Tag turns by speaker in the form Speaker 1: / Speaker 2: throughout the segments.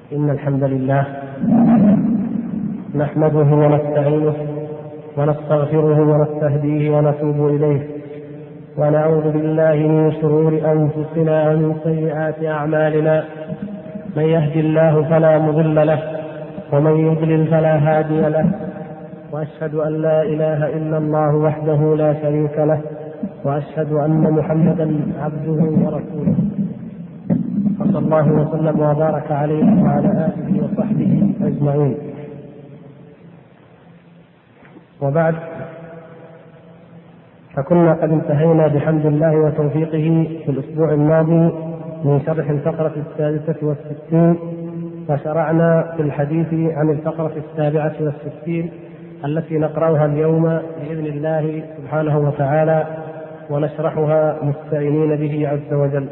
Speaker 1: إن الحمد لله نحمده ونستعينه ونستغفره ونستهديه ونتوب إليه، ونعوذ بالله من شرور أنفسنا ومن سيئات أعمالنا. من يهد الله فلا مضل له ومن يضلل فلا هادي له، وأشهد أن لا إله إلا الله وحده لا شريك له، وأشهد أن محمدا عبده ورسوله، صلى الله وسلم وبارك عليه وعلى آله وصحبه أجمعين. وبعد، فكنا قد انتهينا بحمد الله وتوفيقه في الأسبوع الماضي من شرح الفقرة 66، وشرعنا في الحديث عن الفقرة 67 التي نقرأها اليوم بإذن الله سبحانه وتعالى، ونشرحها مستعينين به عز وجل.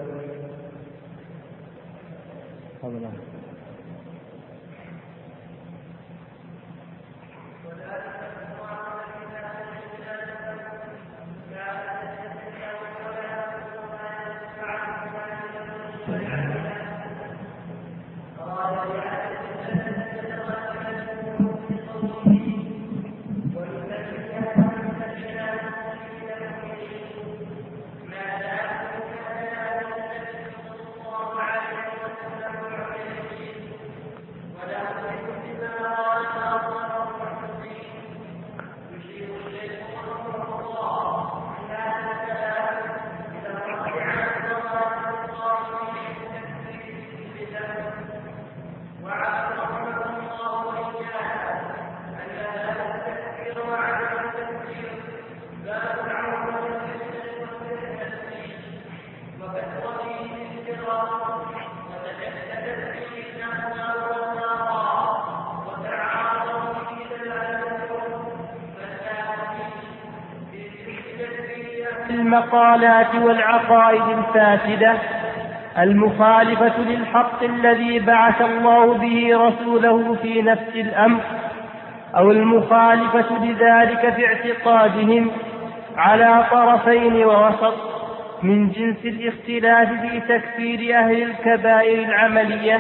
Speaker 2: المقالات والعقائد الفاسدة المخالفة للحق الذي بعث الله به رسوله في نفس الأمر، أو المخالفة لذلك في اعتقادهم على طرفين ووسط، من جنس الاختلاف في تكفير أهل الكبائر العملية.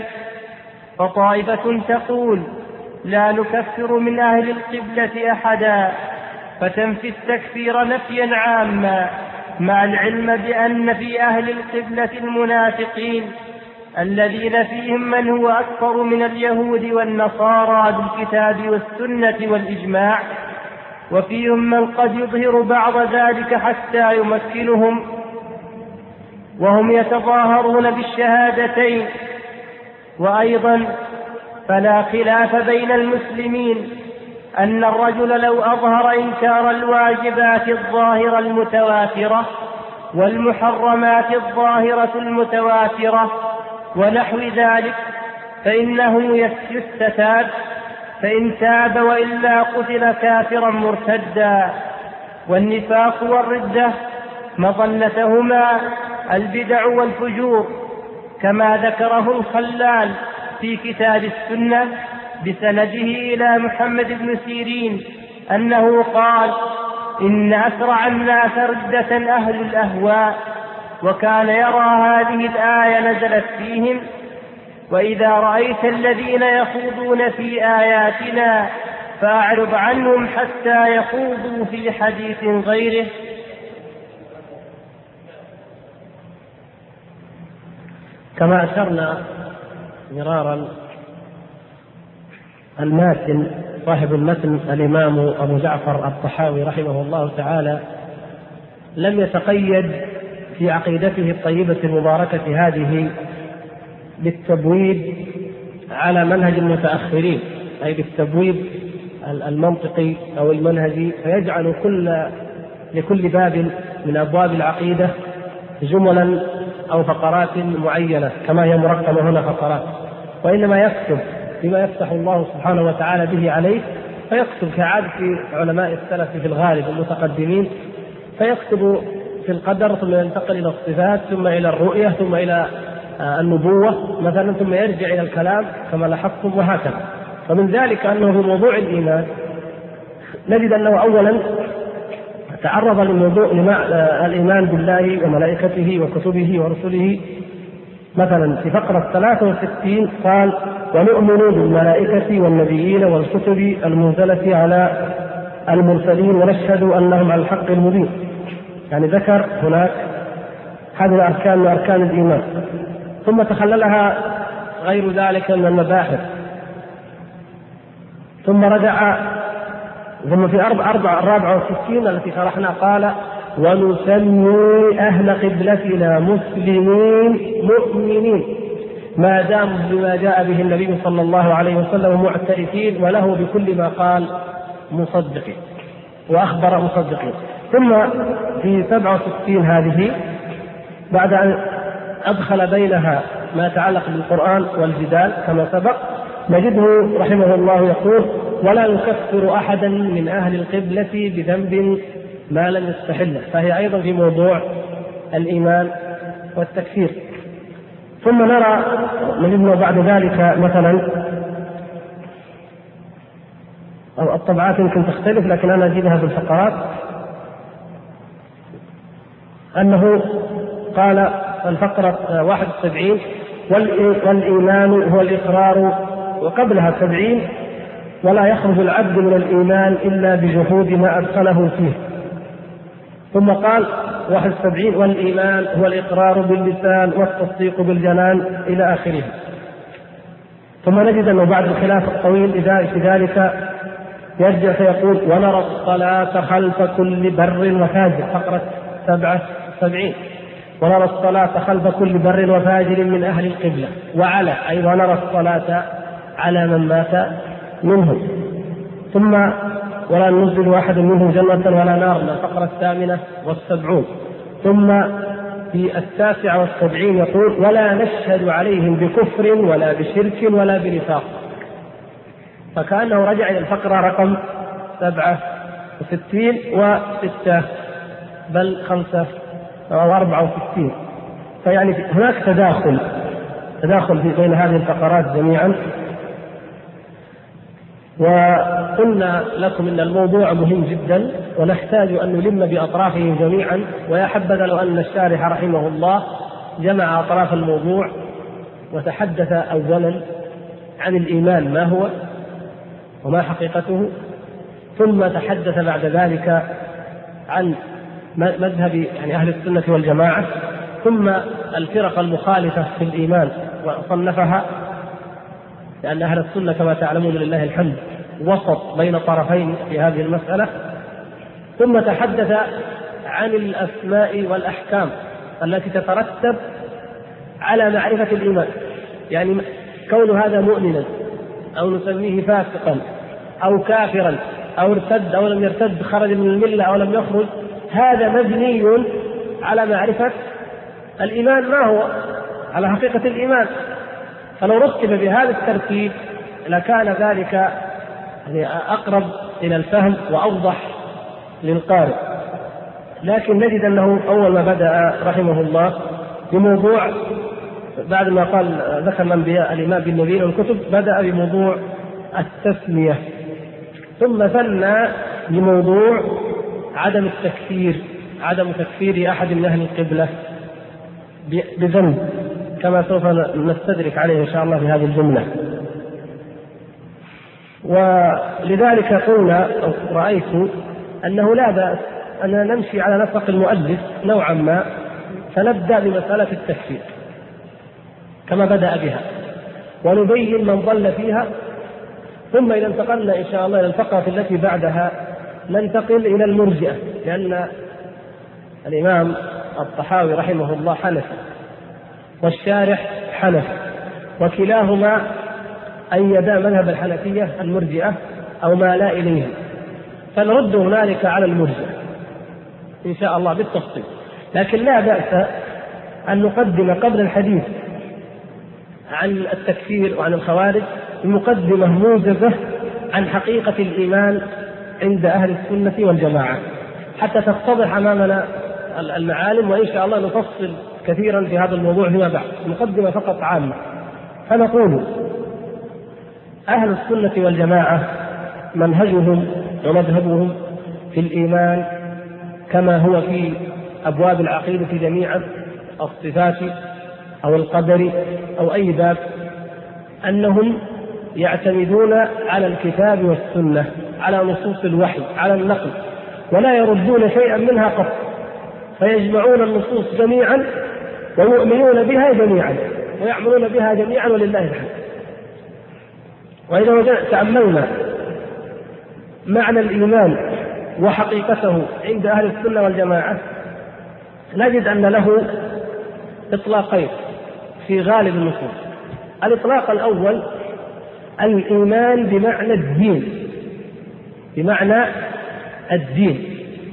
Speaker 2: فطائفة تقول لا نكفر من أهل القبلة أحدا، فتنفي التكفير نفيا عاما، مع العلم بأن في أهل القبلة المنافقين الذين فيهم من هو أكثر من اليهود والنصارى بالكتاب والسنة والإجماع، وفيهم من قد يظهر بعض ذلك حتى يمكنهم وهم يتظاهرون بالشهادتين. وأيضا فلا خلاف بين المسلمين أن الرجل لو أظهر إنكار الواجبات الظاهرة المتواترة والمحرمات الظاهرة المتواترة ونحو ذلك فإنه يستتاب، فإن تاب وإلا قتل كافرا مرتدا. والنفاق والردة مظنتهما البدع والفجور، كما ذكره الخلال في كتاب السنة بسنده إلى محمد بن سيرين أنه قال: إن أسرع الناس ردة أهل الأهواء. وكان يرى هذه الآية نزلت فيهم: وإذا رأيت الذين يخوضون في آياتنا فأعرض عنهم حتى يخوضوا في حديث غيره.
Speaker 1: كما أشرنا مرارا، الماتن صاحب المتن الإمام أبو جعفر الطحاوي رحمه الله تعالى لم يتقيد في عقيدته الطيبة المباركة هذه بالتبويب على منهج المتأخرين، أي بالتبويب المنطقي أو المنهجي، فيجعل لكل باب من أبواب العقيدة جملا أو فقرات معينة كما هي مرقمة هنا فقرات، وإنما يكتب بما يفتح الله سبحانه وتعالى به عليه، فيكتب كعادة علماء السلف في الغالب المتقدمين، فيكتب في القدر ثم ينتقل إلى الصفات ثم إلى الرؤية ثم إلى النبوة مثلا، ثم يرجع إلى الكلام كما لاحظتم، وهكذا. ومن ذلك أنه في موضوع الإيمان نجد أنه أولا تعرض لموضوع الإيمان بالله وملائكته وكتبه ورسله. مثلا في فقرة 63 قال: ونؤمن بالملائكة والنبيين والكتب المنزلة على المرسلين ونشهد أنهم على الحق المبين. يعني ذكر هناك هذه الأركان من أركان الإيمان، ثم تخللها غير ذلك من المباحث، ثم رجع ثم في 64 التي شرحنا قال: ونسمي أهل قبلتنا مسلمين مؤمنين ما داموا بما جاء به النبي صلى الله عليه وسلم معترفين وله بكل ما قال مصدقين وأخبر مصدقين. ثم في 67 هذه بعد أن أدخل بينها ما يتعلق بالقرآن والجدال كما سبق، نجده رحمه الله يقول: ولا يكفر أحدا من أهل القبلة بذنب ما لم يستحله، فهي أيضا في موضوع الإيمان والتكفير. ثم نرى نجد بعد ذلك مثلا، أو الطبعات يمكن تختلف لكن أنا أجيبها في الفقرات، أنه قال الفقرة 71: والإيمان هو الإقرار، وقبلها 70: ولا يخرج العبد من الإيمان إلا بجحود ما أدخله فيه. ثم قال 71: والإيمان هو الإقرار باللسان والتصديق بالجنان إلى آخره. ثم نجد أنه بعد الخلاف الطويل في ذلك يرجع فيقول: ونرى الصلاة خلف كل بر وفاجر، فقرة 77: ونرى الصلاة خلف كل بر وفاجر من أهل القبلة، وعلى أي ونرى الصلاة على من مات منهم. ثم ولا ننزل أحد منهم جنة ولا نار، الفقرة 78. ثم في 79 يقول: ولا نشهد عليهم بكفر ولا بشرك ولا بنفاق. فكأنه رجع إلى الفقرة رقم 67 و6 بل 5 أو 64. فيعني هناك تداخل بين هذه الفقرات جميعا. وقلنا لكم إن الموضوع مهم جدا ونحتاج أن نلم بأطرافه جميعا، ويا حبذا لو أن الشارح رحمه الله جمع أطراف الموضوع وتحدث أولا عن الإيمان ما هو وما حقيقته، ثم تحدث بعد ذلك عن مذهب يعني أهل السنة والجماعة، ثم الفرق المخالفة في الإيمان وصنفها، لأن أهل السنة كما تعلمون لله الحمد وسط بين طرفين في هذه المسألة. ثم تحدث عن الأسماء والأحكام التي تترتب على معرفة الإيمان، يعني كون هذا مؤمنا أو نسميه فاسقا أو كافرا أو ارتد أو لم يرتد، خرج من الملة أو لم يخرج، هذا مبني على معرفة الإيمان ما هو، على حقيقة الإيمان. فلو رتب بهذا الترتيب لكان ذلك يعني أقرب إلى الفهم وأوضح للقارئ. لكن نجد أنه أول ما بدأ رحمه الله بموضوع، بعد ما قال ذكر الأنبياء الإيمان بالنبيين والكتب، بدأ بموضوع التسمية، ثم ثنى بموضوع عدم تكفير أحد من أهل القبلة بذنب، كما سوف نستدرك عليه إن شاء الله في هذه الجملة. ولذلك قلنا أو رأيت أنه لا بأس أن نمشي على نسق المؤلف نوعا ما، فنبدأ بمسألة التكفير كما بدأ بها ونبين من ضل فيها، ثم إذا انتقلنا إن شاء الله إلى الفقرة التي بعدها ننتقل إلى المرجئة، لأن الإمام الطحاوي رحمه الله حنفي والشارح حنفي، وكلاهما أيدا مذهب الحنفية المرجئة أو ما لا إليه، فنرد هنالك على المرجئة إن شاء الله بالتفصيل. لكن لا بأس أن نقدم قبل الحديث عن التكفير وعن الخوارج مقدمة موجزة عن حقيقة الإيمان عند أهل السنة والجماعة حتى تتضح أمامنا المعالم، وإن شاء الله نفصل كثيرا في هذا الموضوع فيما بعد. مقدمة فقط عامة. فنقول أهل السنة والجماعة منهجهم ومذهبهم في الإيمان كما هو في أبواب العقيدة جميعا، الصفات أو القدر أو أي باب، أنهم يعتمدون على الكتاب والسنة، على نصوص الوحي، على النقل، ولا يردون شيئا منها قط، فيجمعون النصوص جميعا ويؤمنون بها جميعا ويعملون بها جميعا ولله الحمد. وإذا تأملنا معنى الإيمان وحقيقته عند أهل السنة والجماعة نجد أن له إطلاقين في غالب النصوص. الإطلاق الأول الإيمان بمعنى الدين، بمعنى الدين.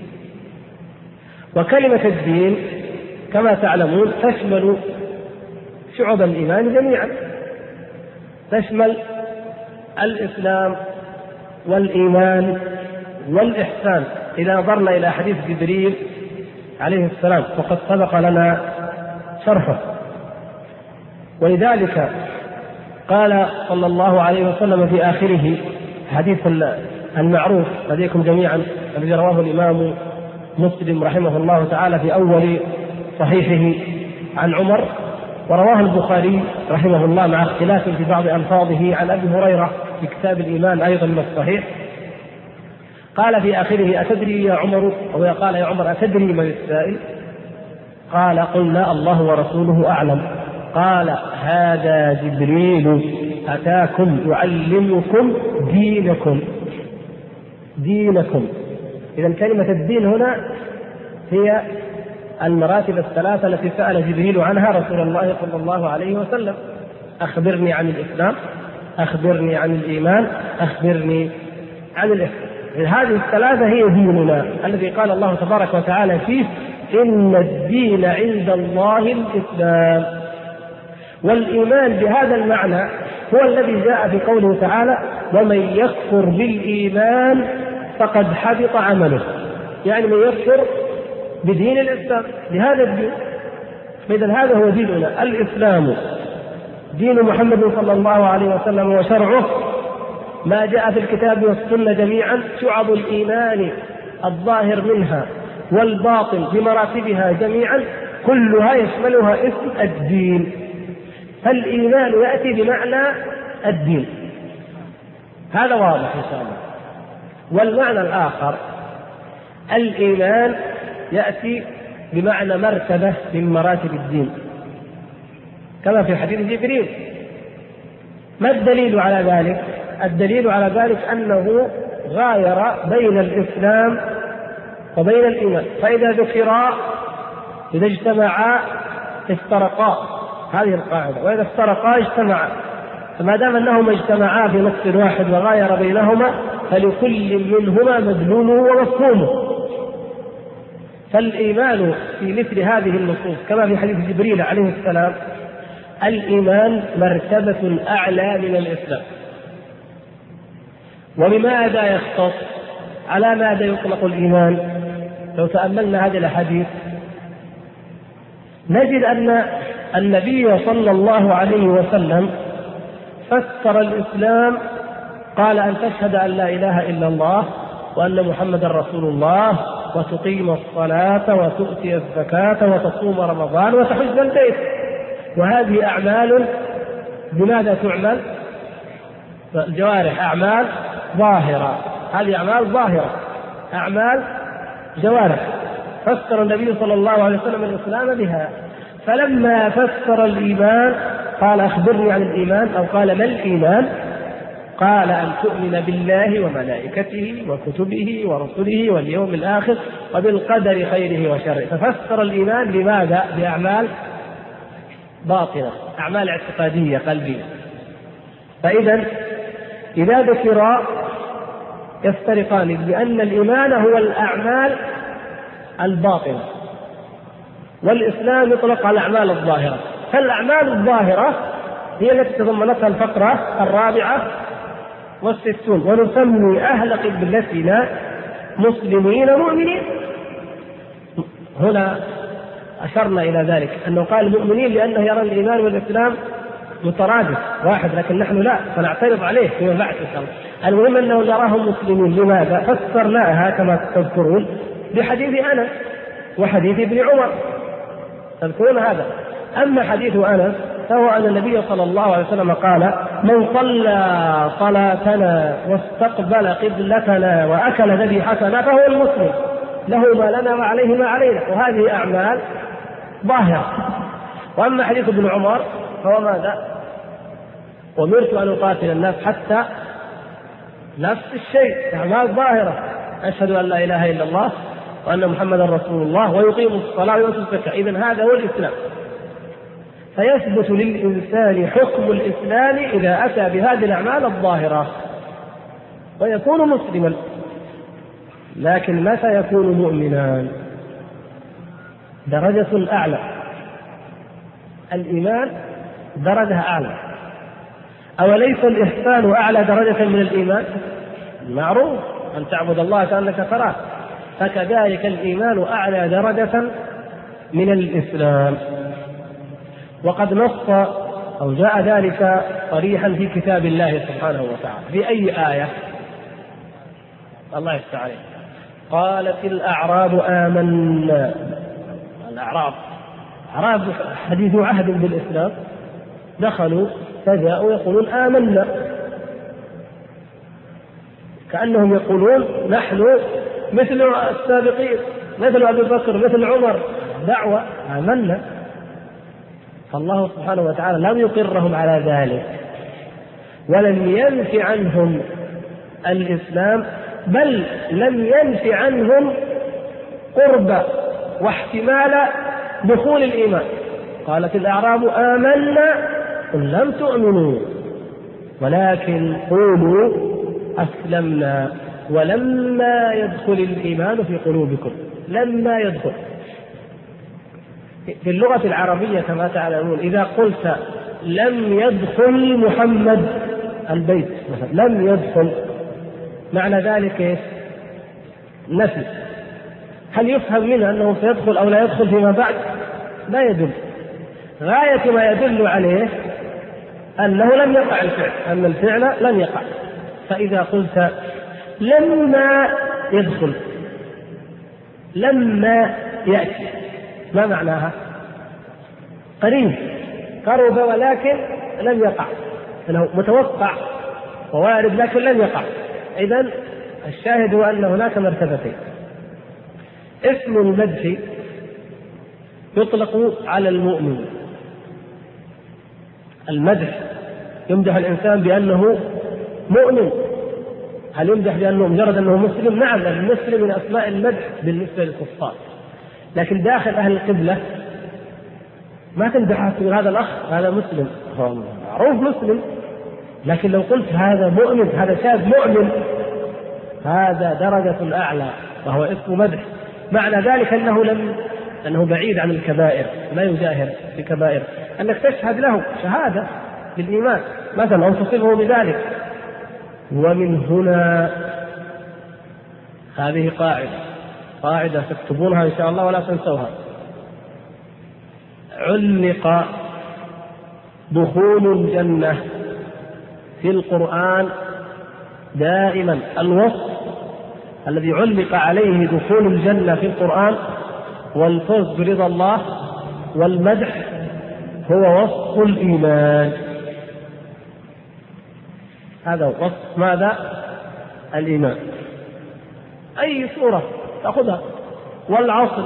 Speaker 1: وكلمة الدين كما تعلمون تشمل شعب الإيمان جميعا، تشمل الإسلام والإيمان والإحسان إذا نظرنا إلى حديث جبريل عليه السلام وقد سبق لنا شرحه. ولذلك قال صلى الله عليه وسلم في آخره حديث المعروف لديكم جميعا الذي رواه الإمام مسلم رحمه الله تعالى في أول صحيحه عن عمر، ورواه البخاري رحمه الله مع اختلاف في بعض ألفاظه عن أبي هريرة في كتاب الإيمان أيضا من الصحيح. قال في آخره: أتدري يا عمر، أو قال يا عمر أتدري من السائل؟ قال: قلنا الله ورسوله أعلم. قال: هذا جبريل أتاكم يعلمكم دينكم. دينكم. إذن كلمة الدين هنا هي المراتب الثلاثة التي سأل جبريل عنها رسول الله صلى الله عليه وسلم: أخبرني عن الإسلام، أخبرني عن الإيمان، أخبرني عن الإحسان. هذه الثلاثة هي ديننا الذي قال الله تبارك وتعالى فيه: إن الدين عند الله الإسلام. والإيمان بهذا المعنى هو الذي جاء في قوله تعالى: ومن يكفر بالإيمان فقد حبط عمله. يعني من يكفر بدين الإسلام، بهذا الدين. إذن هذا هو ديننا الإسلام، دين محمد صلى الله عليه وسلم وشرعه، ما جاء في الكتاب والسنة جميعا، شعب الإيمان الظاهر منها والباطن بمراتبها جميعا، كلها يشملها اسم الدين. فالإيمان يأتي بمعنى الدين، هذا واضح إن شاء الله. والمعنى الآخر الإيمان يأتي بمعنى مرتبة من مراتب الدين كما في حديث جبريل. ما الدليل على ذلك؟ الدليل على ذلك أنه غاير بين الإسلام وبين الإيمان، فإذا ذكرا إذا اجتمعا افترقا، هذه القاعدة، وإذا افترقا اجتمعا. فما دام أنهما اجتمعا في نص واحد وغاير بينهما فلكل منهما مدلوله ومفهومه. فالإيمان في مثل هذه النصوص كما في حديث جبريل عليه السلام، الإيمان مرتبة أعلى من الإسلام. وبماذا يختص؟ على ماذا يطلق الإيمان؟ لو تأملنا هذه الأحاديث نجد أن النبي صلى الله عليه وسلم فسر الإسلام، قال: أن تشهد أن لا إله إلا الله وأن محمد رسول الله، وتقيم الصلاة وتؤتي الزكاة وتصوم رمضان وتحج البيت. وهذه أعمال بماذا تعمل؟ الجوارح، أعمال ظاهرة، هذه أعمال ظاهرة، أعمال جوارح. فسر النبي صلى الله عليه وسلم الإسلام بها. فلما فسر الإيمان قال: أخبرني عن الإيمان، أو قال: ما الإيمان؟ قال: أن تؤمن بالله وملائكته وكتبه ورسله واليوم الآخر وبالقدر خيره وشره. ففسر الإيمان بماذا؟ بأعمال باطنة، أعمال اعتقادية قلبية. فإذا إذا ذكرا يفترقان، بأن الإيمان هو الأعمال الباطنة، والإسلام يطلق على الأعمال الظاهرة. فالأعمال الظاهرة هي التي تضمنتها الفقرة 64. ونسمي أهل قبلتنا مسلمين مؤمنين. هنا أشرنا إلى ذلك أنه قال مؤمنين لأنه يرى الإيمان والإسلام مترادف واحد، لكن نحن لا، فنعترض عليه فيما بعد إن شاء الله. المهم أنه يراهم مسلمين. لماذا؟ فسرناها كما تذكرون بحديث أنس وحديث ابن عمر، تذكرون هذا. أما حديث أنس فهو أن النبي صلى الله عليه وسلم قال: من صلى صلاتنا واستقبل قبلتنا وأكل ذبيحتنا فهو المسلم، له ما لنا وعليه ما علينا، وهذه أعمال ظاهرة. وأما حديث ابن عمر فهو ماذا؟ أمرت أن أقاتل الناس حتى نفس الشيء، أعمال ظاهرة، أشهد أن لا إله إلا الله وأن محمدا رسول الله ويقيم الصلاة ويؤتي الزكاة. إذن هذا هو الإسلام. فيثبت للإنسان حكم الإسلام إذا أتى بهذه الأعمال الظاهرة ويكون مسلما. لكن متى يكون مؤمنا؟ درجة أعلى، الإيمان درجة أعلى. أوليس الإحسان أعلى درجة من الإيمان؟ معروف، أن تعبد الله كأنك تراه. فكذلك الإيمان أعلى درجة من الإسلام. وقد نص أو جاء ذلك صريحا في كتاب الله سبحانه وتعالى. في أي آية؟ الله يفتح عليه. قالت الأعراب آمنا. الأعراب حديث عهد بالإسلام، دخلوا فجاءوا يقولون آمنا، كأنهم يقولون نحن مثل السابقين، مثل أبي بكر، مثل عمر، دعوة آمنا. فالله سبحانه وتعالى لم يقرهم على ذلك ولم ينف عنهم الإسلام، بل لم ينف عنهم قرب واحتمال دخول الإيمان. قالت الأعراب آمنا قل لم تؤمنوا ولكن قولوا أسلمنا ولما يدخل الإيمان في قلوبكم. لما يدخل في اللغة العربية كما تعلمون، إذا قلت لم يدخل محمد البيت مثلا، لم يدخل، معنى ذلك نفي. هل يفهم منه أنه سيدخل أو لا يدخل فيما بعد؟ لا يدل. غاية ما يدل عليه أنه لم يقع الفعل، أن الفعل لم يقع. فإذا قلت لما يدخل، لما يأتي، ما معناها؟ قريب، قرب ولكن لم يقع، أنه متوقع ووارد لكن لم يقع. إذن الشاهد هو أن هناك مرتبتين. اسم المدح يطلق على المؤمن. المدح يمدح الإنسان بأنه مؤمن. هل يمدح بأنه مجرد أنه مسلم؟ نعم، المسلم من أسماء المدح بالنسبة للكفار. لكن داخل أهل القبلة ما تمدح تقول هذا الأخ هذا مسلم، معروف مسلم، لكن لو قلت هذا مؤمن، هذا شاب مؤمن، هذا درجة أعلى وهو اسم مدح. معنى ذلك أنه بعيد عن الكبائر، لا يجاهر في كبائر، أنك تشهد له شهادة بالإيمان مثلا أو تصفه بذلك. ومن هنا هذه قاعدة تكتبونها إن شاء الله ولا تنسوها. علق دخول الجنة في القرآن دائما، الوصف الذي علق عليه دخول الجنة في القرآن والفوز برضا الله والمدح هو وصف الإيمان. هذا وصف ماذا؟ الإيمان. أي سورة تأخذها، والعصر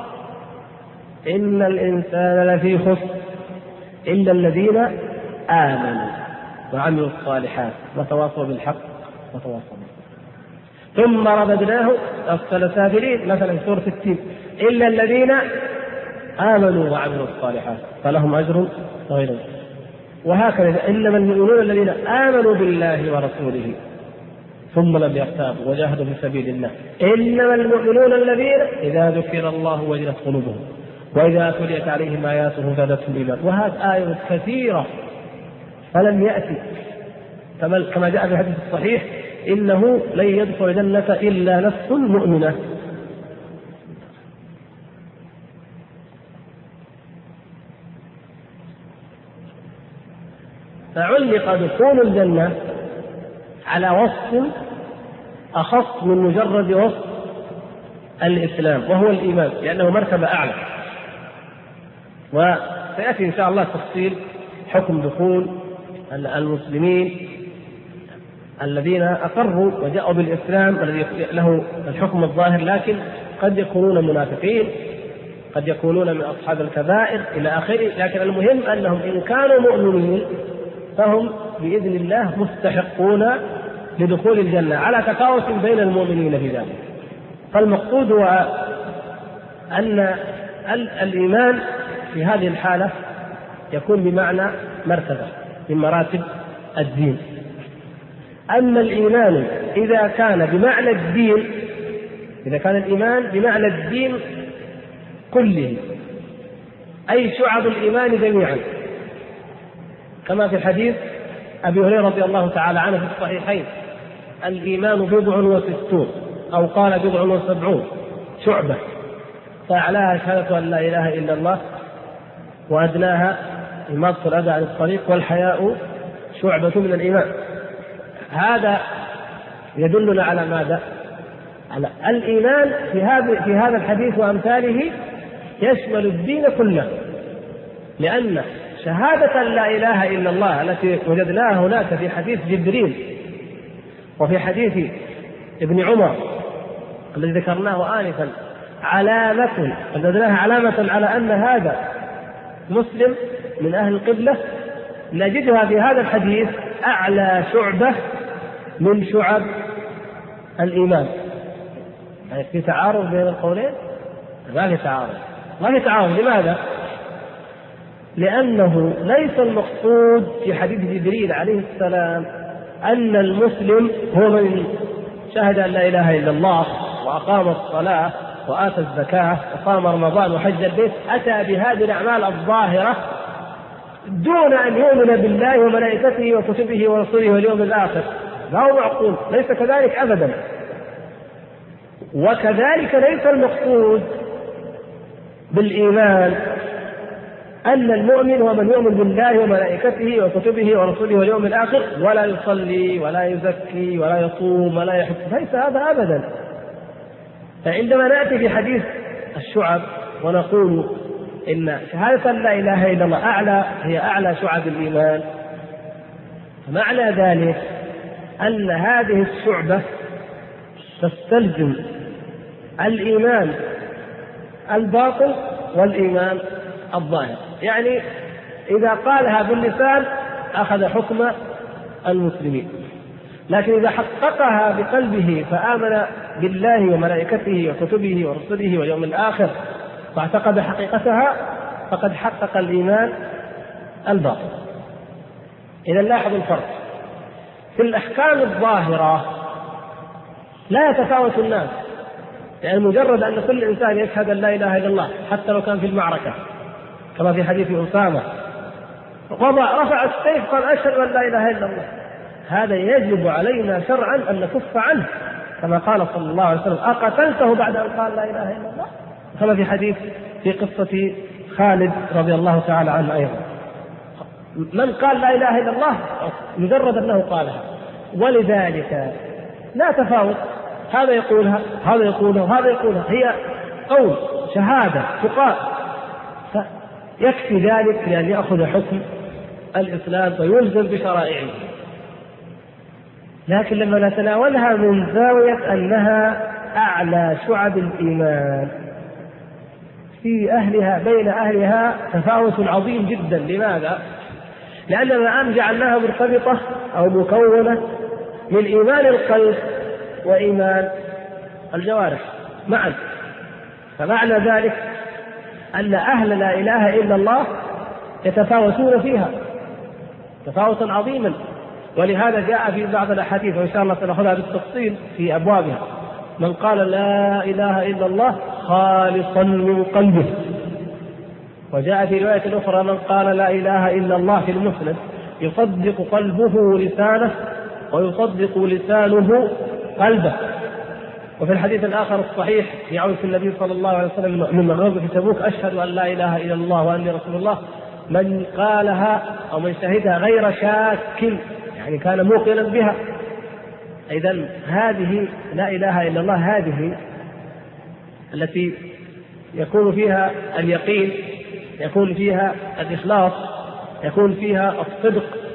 Speaker 1: إن الإنسان لفي خسر إلا الذين آمنوا وعملوا الصالحات وتواصوا بالحق وتواصوا بالصبر ثم رددناه أسفل سافلين، مثلا سورة 60 إلا الذين آمنوا وعملوا الصالحات فلهم أجر غير ممنون. وهكذا إنما المؤمنون الذين آمنوا بالله ورسوله ثم لم يرتابوا وجاهدوا في سبيل الله. إنما المؤمنون الذين إذا ذكر الله وجلت قلوبهم وإذا تليت عليهم آياته زادتهم إيمانا. وهذه آيات كثيرة فلم يأتي كما جاء في الحديث الصحيح إنه لن يدخل الجنة إلا نفس مؤمنة. فعلق دخول الجنة على وصف أخص من مجرد وصف الإسلام وهو الإيمان، لأنه مرتبة أعلى. وسيأتي إن شاء الله تفصيل حكم دخول المسلمين الذين أقروا وجاءوا بالإسلام الذي له الحكم الظاهر، لكن قد يكونون منافقين، قد يكونون من أصحاب الكبائر إلى آخره، لكن المهم أنهم إن كانوا مؤمنين فهم بإذن الله مستحقون لدخول الجنة على تفاوت بين المؤمنين في ذلك. فالمقصود هو أن الإيمان في هذه الحالة يكون بمعنى مرتبة من مراتب الدين. أما الإيمان إذا كان بمعنى الدين، إذا كان الإيمان بمعنى الدين كله، أي شعب الإيمان جميعا، كما في حديث أبي هريرة رضي الله تعالى عنه في الصحيحين: الإيمان 67 أو قال 70 شعبة، فأعلاها شهادة أن لا إله إلا الله، وأدناها إماطة الأذى عن الطريق، والحياء شعبة من الإيمان. هذا يدلنا على ماذا؟ على الإيمان في هذا الحديث وأمثاله يشمل الدين كله، لأن شهادة لا إله إلا الله التي وجدناها هناك في حديث جبريل وفي حديث ابن عمر الذي ذكرناه آنفا وجدناها علامة على أن هذا مسلم من أهل القبلة، نجدها في هذا الحديث أعلى شعبة من شعب الإيمان. يعني في تعارض بين القولين؟ ما في تعارض. لماذا؟ لأنه ليس المقصود في حديث جبريل عليه السلام أن المسلم هو من شهد أن لا إله إلا الله وأقام الصلاة وآتى الزكاة وصام رمضان وحج البيت، أتى بهذه الأعمال الظاهرة دون أن يؤمن بالله وملائكته وكتبه ورسله واليوم الآخر. لا هو معقول، ليس كذلك أبدا. وكذلك ليس المقصود بالإيمان أن المؤمن هو من يؤمن بالله وملائكته وكتبه ورسله واليوم الآخر ولا يصلي ولا يزكي ولا يصوم ولا يحج، ليس هذا أبدا. فعندما نأتي في حديث الشعب ونقول إن شهادة لا إله إلا الله هي أعلى شعب الإيمان، معنى ذلك أن هذه الشعبة تستلزم الإيمان الباطن والإيمان الظاهر. يعني إذا قالها باللسان أخذ حكم المسلمين، لكن إذا حققها بقلبه فآمن بالله وملائكته وكتبه ورسله واليوم الآخر واعتقد حقيقتها فقد حقق الإيمان الباطن. إذا لاحظوا الفرق في الأحكام الظاهرة. لا يتفاوت الناس، يعني مجرد أن كل إنسان يشهد أن لا إله إلا الله حتى لو كان في المعركة كما في حديث أسامة رفع السيف قال أشهد أن لا إله إلا الله، هذا يجب علينا شرعا أن نكف عنه، كما قال صلى الله عليه وسلم: أقتلته بعد أن قال لا إله إلا الله، كما في حديث في قصة خالد رضي الله تعالى عنه أيضا. من قال لا إله إلا الله مجرد أنه قالها، ولذلك لا تفاوت، هذا يقولها هذا يقولها هذا يقولها، هي قول شهادة تقال، فيكفي ذلك لأن يأخذ حكم الإسلام ويلزم بشرائعه. لكن لما نتناولها من زاوية أنها أعلى شعب الإيمان، في أهلها بين أهلها تفاوت عظيم جدا. لماذا؟ لأننا الآن جعلناها مرتبطة أو مكونة من إيمان القلب وإيمان الجوارح معا. فمعنى ذلك أن أهل لا إله إلا الله يتفاوتون فيها تفاوتا عظيما، ولهذا جاء في بعض الأحاديث وإن شاء الله سنأخذها بالتفصيل في أبوابها: من قال لا إله إلا الله خالصا من قلبه. وجاء في رواية أخرى: من قال لا إله إلا الله في المسند يصدق قلبه لسانه ويصدق لسانه قلبه. وفي الحديث الآخر الصحيح في عودة النبي صلى الله عليه وسلم من غزوة تبوك: أشهد أن لا إله إلا الله وأني رسول الله، من قالها أو من شهدها غير شاك، يعني كان موقنا بها. إذن هذه لا إله إلا الله هذه التي يكون فيها اليقين، يكون فيها الإخلاص، يكون فيها الصدق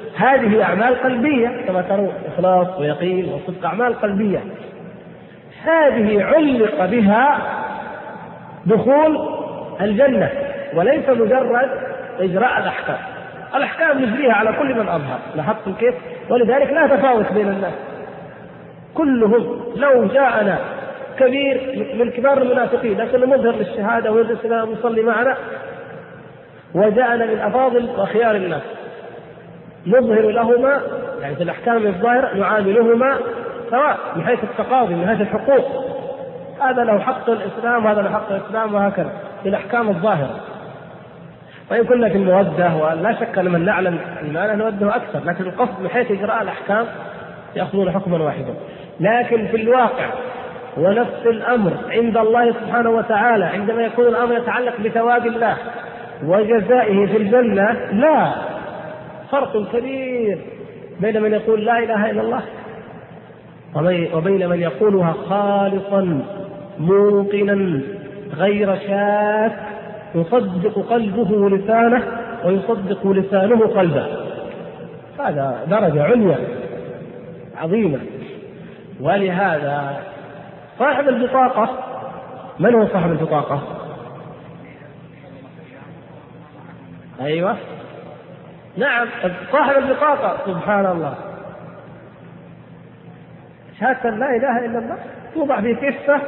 Speaker 1: هذه أعمال قلبية كما ترون، إخلاص ويقين وصدق، أعمال قلبية. هذه علق بها دخول الجنة، وليس مجرد إجراء الأحكام. الأحكام نجريها على كل من أظهر، لاحظتم كيف؟ ولذلك لا تفاوت بين الناس كلهم. لو جاءنا كبير من كبار المنافقين لكنه مظهر للشهادة ويصلي معنا، وجاءنا من أفاضل وخيار الناس نظهر لهما يعني في الأحكام الظاهرة نعاملهما سواء من حيث التقاضي من حيث الحقوق، هذا له حق الإسلام وهذا له حق الإسلام، وهكذا في الأحكام الظاهرة. وإن كنا في المودة، ولا شك أن من نعلم إيمانه نوده أكثر، لكن القصد من حيث إجراء الأحكام يأخذون حكما واحدا. لكن في الواقع ونفس الأمر عند الله سبحانه وتعالى عندما يكون الأمر يتعلق بثواب الله وجزائه في الجنة، لا فرق كبير بين من يقول لا إله إلا الله وبين من يقولها خالصا موقنا غير شاك، يصدق قلبه لسانه ويصدق لسانه قلبه. هذا درجة عليا عظيمة. ولهذا صاحب البطاقة، من هو صاحب البطاقة؟ أيوة نعم، صاحب البطاقة سبحان الله شهادة لا إله إلا الله توضع في كفة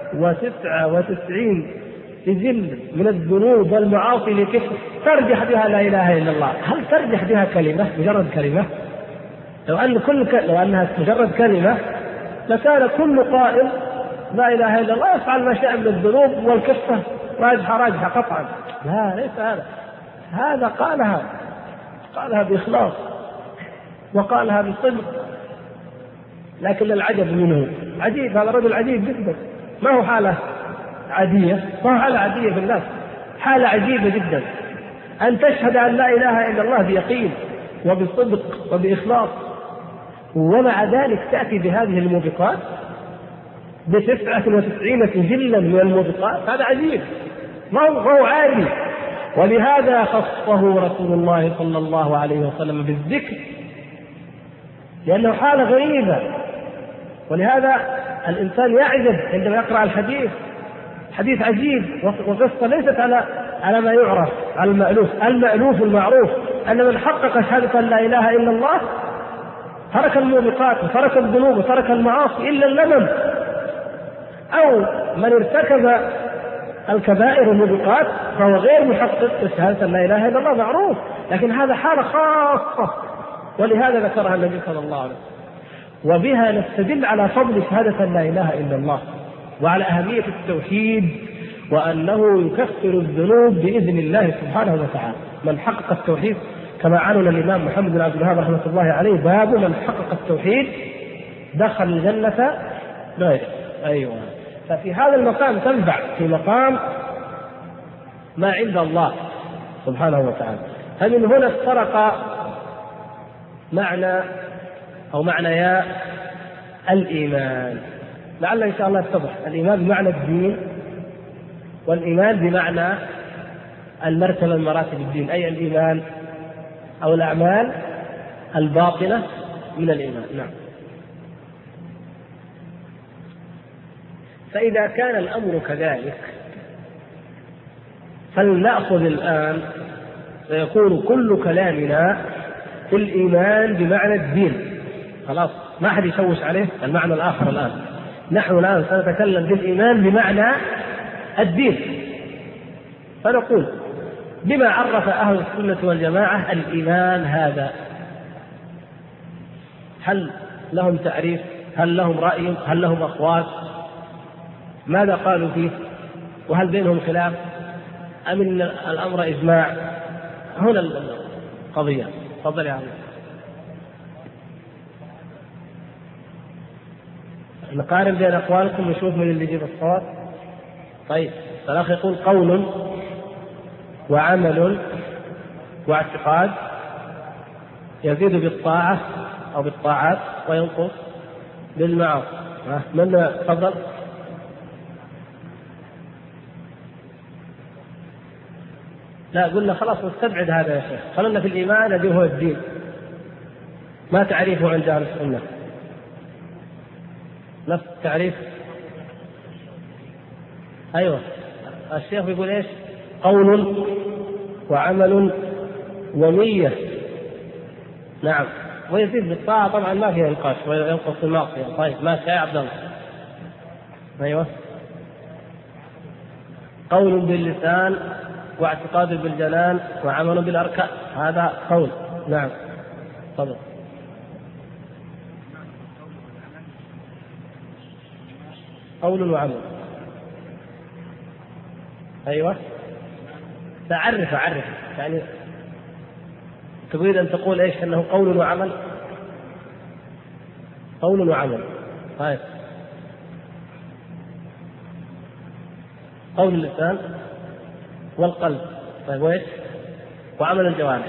Speaker 1: 99 سجل من الذنوب والمعاصي لكفة ترجح بها لا إله إلا الله. هل ترجح بها كلمة مجرد كلمة؟ لو أنها مجرد كلمة لكان كل قائل لا إله إلا الله يفعل ما شاء من الذنوب والكفة راجحة قطعا. لا، ليس هذا. هذا قالها بإخلاص وقالها بصدق. لكن العجب منه عجيب، هذا رجل عجيب جدا، ما هو حالة عادية، ما هو حالة عادية في الناس، حالة عجيبة جدا أن تشهد أن لا إله إلا الله بيقين وبصدق وبإخلاص، ومع ذلك تأتي بهذه الموبقات ب99 سجلا من الموبقات. هذا عجيب، ما هو عادي. ولهذا خصه رسول الله صلى الله عليه وسلم بالذكر، لأنه حالة غريبة. ولهذا الإنسان يعجب عندما يقرأ الحديث، حديث عجيب وقصة ليست على ما يعرف، على المألوف المعروف، أن من حقق شهادة لا إله إلا الله ترك الموبقات وترك الذنوب وترك المعاصي إلا اللمم، أو من ارتكب الكبائر والموبقات فهو غير محقق شهادة لا إله إلا الله معروف، لكن هذا حالة خاصة. ولهذا ذكرها النبي صلى الله عليه وسلم. وبها نستدل على فضل شهادة لا إله إلا الله وعلى أهمية التوحيد، وأنه يكفر الذنوب بإذن الله سبحانه وتعالى. من حقق التوحيد كما عنون الإمام محمد بن عبد الوهاب رحمة الله عليه، باب من حقق التوحيد دخل الجنة غيره. أيوة، ففي هذا المقام تنفع في مقام ما عند الله سبحانه وتعالى. فمن هنا افترق معنى أو معنيا الإيمان. لعل إن شاء الله يتضح الإيمان بمعنى الدين، والإيمان بمعنى المرتبة من مراتب الدين، أي الإيمان أو الأعمال الباطنة من الإيمان. نعم. فإذا كان الأمر كذلك فلنأخذ الآن، سيكون كل كلامنا في الإيمان بمعنى الدين. خلاص ما أحد يشوش عليه المعنى الآخر. الآن نحن الآن سنتكلم بالإيمان بمعنى الدين. فنقول بما عرف أهل السنة والجماعة الإيمان هذا، هل لهم تعريف؟ هل لهم رأي؟ هل لهم أقوال؟ ماذا قالوا فيه؟ وهل بينهم خلاف أم إن الأمر إجماع؟ هنا القضية. تفضل يا عم. نقارن بين أقوالكم ونشوف من اللي يجيب الصواب. طيب، الأخ يقول قول وعمل واعتقاد يزيد بالطاعة أو بالطاعات وينقص بالمعاصي. من تفضل؟ لا، قلنا خلاص نستبعد هذا يا شيخ، خلنا في الإيمان الذي هو الدين. ما تعريفه عند أهل السنة؟ نفس التعريف. أيوة، الشيخ يقول إيش؟ قول وعمل ونية. نعم، ويزيد بالطاعة طبعا ما فيها نقاش، وينقص المعصية. طيب ماشي يا عبد الله. أيوة، قول باللسان واعتقاد بالجنان وعمل بالأركان، هذا قول. نعم تفضل. قول وعمل. أيوة، تعرف يعني تريد أن تقول إيش؟ أنه قول وعمل. قول وعمل. طيب، قول اللسان والقلب. طيب وإيش؟ وعمل الجوارح.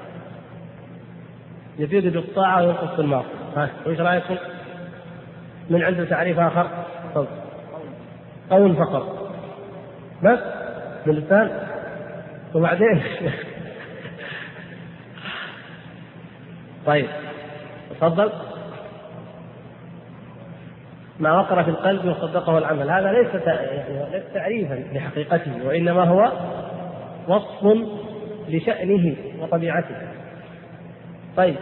Speaker 1: يزيد بالطاعة وينقص بالمعصية. وإيش رأيكم؟ من عنده تعريف آخر؟ طيب. قول فقط بس باللسان وبعدين طيب تفضل. ما وقر في القلب وصدقه العمل، هذا ليس تعريفا لحقيقته، وإنما هو وصف لشأنه وطبيعته. طيب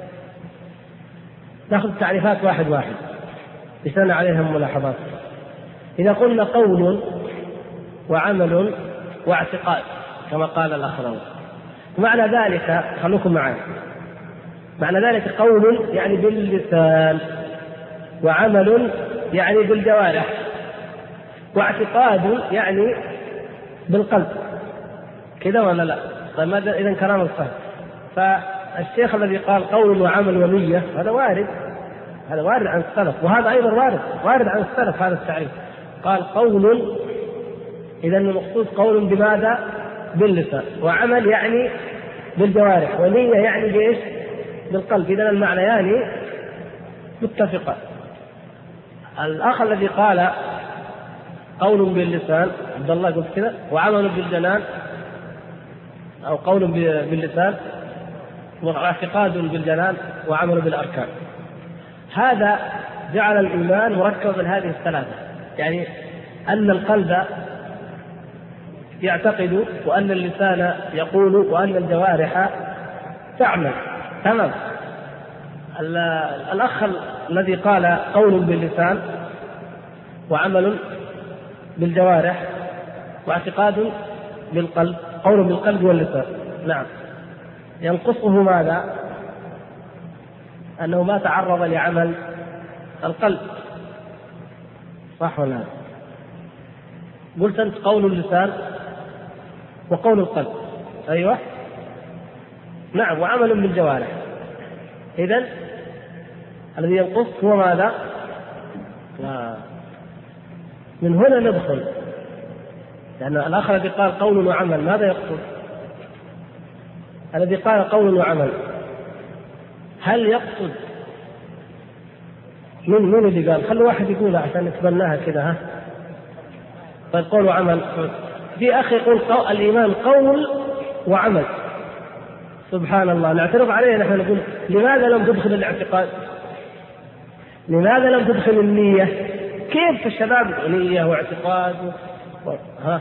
Speaker 1: نأخذ التعريفات واحد واحد لسنا عليهم ملاحظات. إذا قلنا قول وعمل واعتقاد كما قال الآخرون، معنى ذلك، خلوكم معي، معنى ذلك قول يعني باللسان، وعمل يعني بالجوارح، واعتقاد يعني بالقلب. كذا ولا لا؟ طيب ماذا إذن كلام الصحيح؟ فالشيخ الذي قال قول وعمل ونية هذا وارد، هذا وارد عن السلف، وهذا أيضا وارد عن السلف هذا التعريف. قال قول، إذا المقصود قول بماذا؟ باللسان، وعمل يعني بالجوارح، ونية يعني بإيش؟ بالقلب. إذا المعنى يعني متفقة. الأخ الذي قال قول باللسان، عبد الله قلت كذا، وعمل بالجنان، أو قول باللسان واعتقاد بالجنان وعمل بالأركان، هذا جعل الإيمان مركب من هذه الثلاثة، يعني أن القلب يعتقد، وأن اللسان يقول، وأن الجوارح تعمل. تمام. الأخ الذي قال قول باللسان وعمل بالجوارح واعتقاد بالقلب، قول بالقلب واللسان، نعم، ينقصه ماذا؟ أنه ما تعرض لعمل القلب، صح ولا لا؟ قلت أنت قول اللسان وقول القلب، أيوة، نعم، وعمل بالجوارح. إذن الذي ينقص هو ماذا؟ من هنا ندخل، لأن الآخر الذي قال قول وعمل ماذا يقصد؟ الذي قال قول وعمل هل يقصد من اللي قال؟ خلوا واحد يقول عشان نتبناها كذا. ها طيب، قول وعمل. في أخي يقول الإيمان قول وعمل، سبحان الله، نعترض عليه. نحن نقول لماذا لم تدخل الاعتقاد؟ لماذا لم تدخل النية؟ كيف الشباب نية واعتقاد ها؟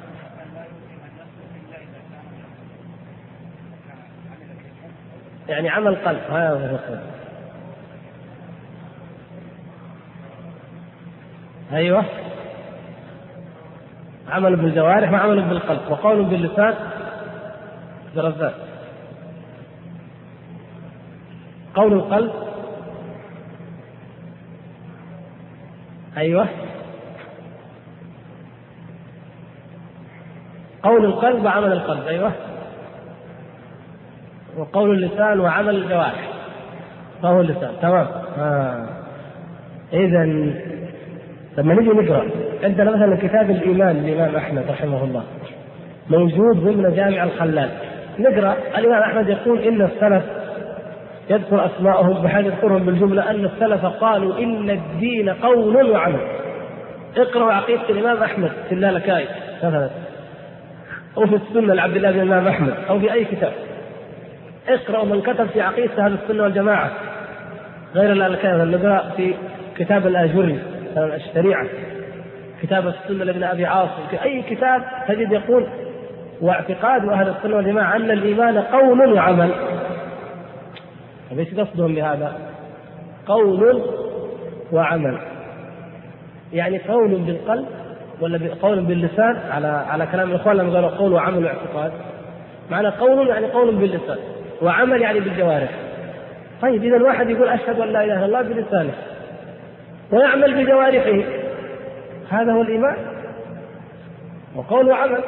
Speaker 1: يعني عمل قلب، هذا أيوة، عمل بالجوارح وعمل بالقلب وقول باللسان برزاق. قول القلب، أيوة، قول القلب وعمل القلب، أيوة، وقول اللسان وعمل الجوارح فهو اللسان. تمام. إذن لما نجي نقرأ عندنا مثلا كتاب الإيمان للإمام أحمد رحمه الله موجود ضمن جامع الخلال، نقرأ الإمام أحمد يقول إن السلف، يذكر أسماءهم بحيث يذكرهم بالجملة، أن السلف قالوا إن الدين قول وعمل. اقرأوا عقيدة الإمام أحمد في اللالكائي مثلا، أو في السنة لعبد الله بن الإمام أحمد، أو في أي كتاب، اقرأوا من كتب في عقيدة أهل السنة والجماعة غير الكلام اللي نقرأ في كتاب الآجري الشريعة، كتاب السنة لابن أبي عاصم، في أي كتاب تجد يقول واعتقاد أهل السنة والجماعة أن الإيمان قول وعمل. ايش قصدهم بهذا؟ قول وعمل، يعني قول بالقلب ولا قول باللسان؟ على كلام الإخوان لما قالوا قول وعمل واعتقاد، معنى قول يعني قول باللسان، وعمل يعني بالجوارح. طيب إذا الواحد يقول أشهد أن لا إله إلا الله بلسانه ويعمل بجوارحه، هذا هو الإيمان، وقول وعمل.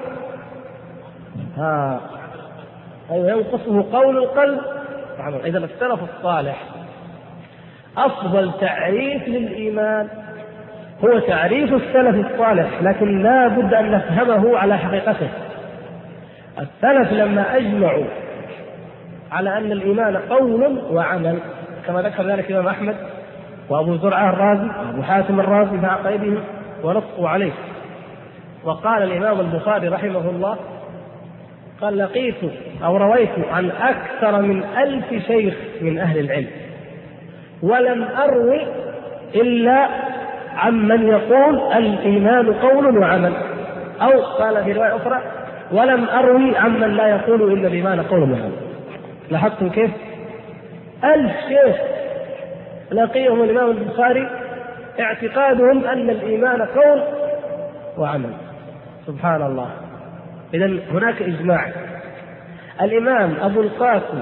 Speaker 1: أيوة، ينقصه قول القلب وعمل. إذا السلف الصالح أفضل تعريف للإيمان هو تعريف السلف الصالح، لكن لا بد أن نفهمه على حقيقته. السلف لما أجمعوا على أن الإيمان قول وعمل، كما ذكر ذلك الإمام أحمد وأبو زرعة الرازي وأبو حاتم الرازي في عقائدهم ونصوا عليه. وقال الإمام البخاري رحمه الله قال لقيت أو رويت عن أكثر من 1000 شيخ من أهل العلم ولم أروي إلا عمن يقول الإيمان قول وعمل، أو قال في رواية أخرى ولم أروي عمن لا يقول إلا الإيمان قول وعمل. لاحظتم كيف؟ 1000 شيخ لقيهم الإمام البخاري اعتقادهم أن الإيمان قول وعمل. سبحان الله. إذن هناك إجماع. الإمام أبو القاسم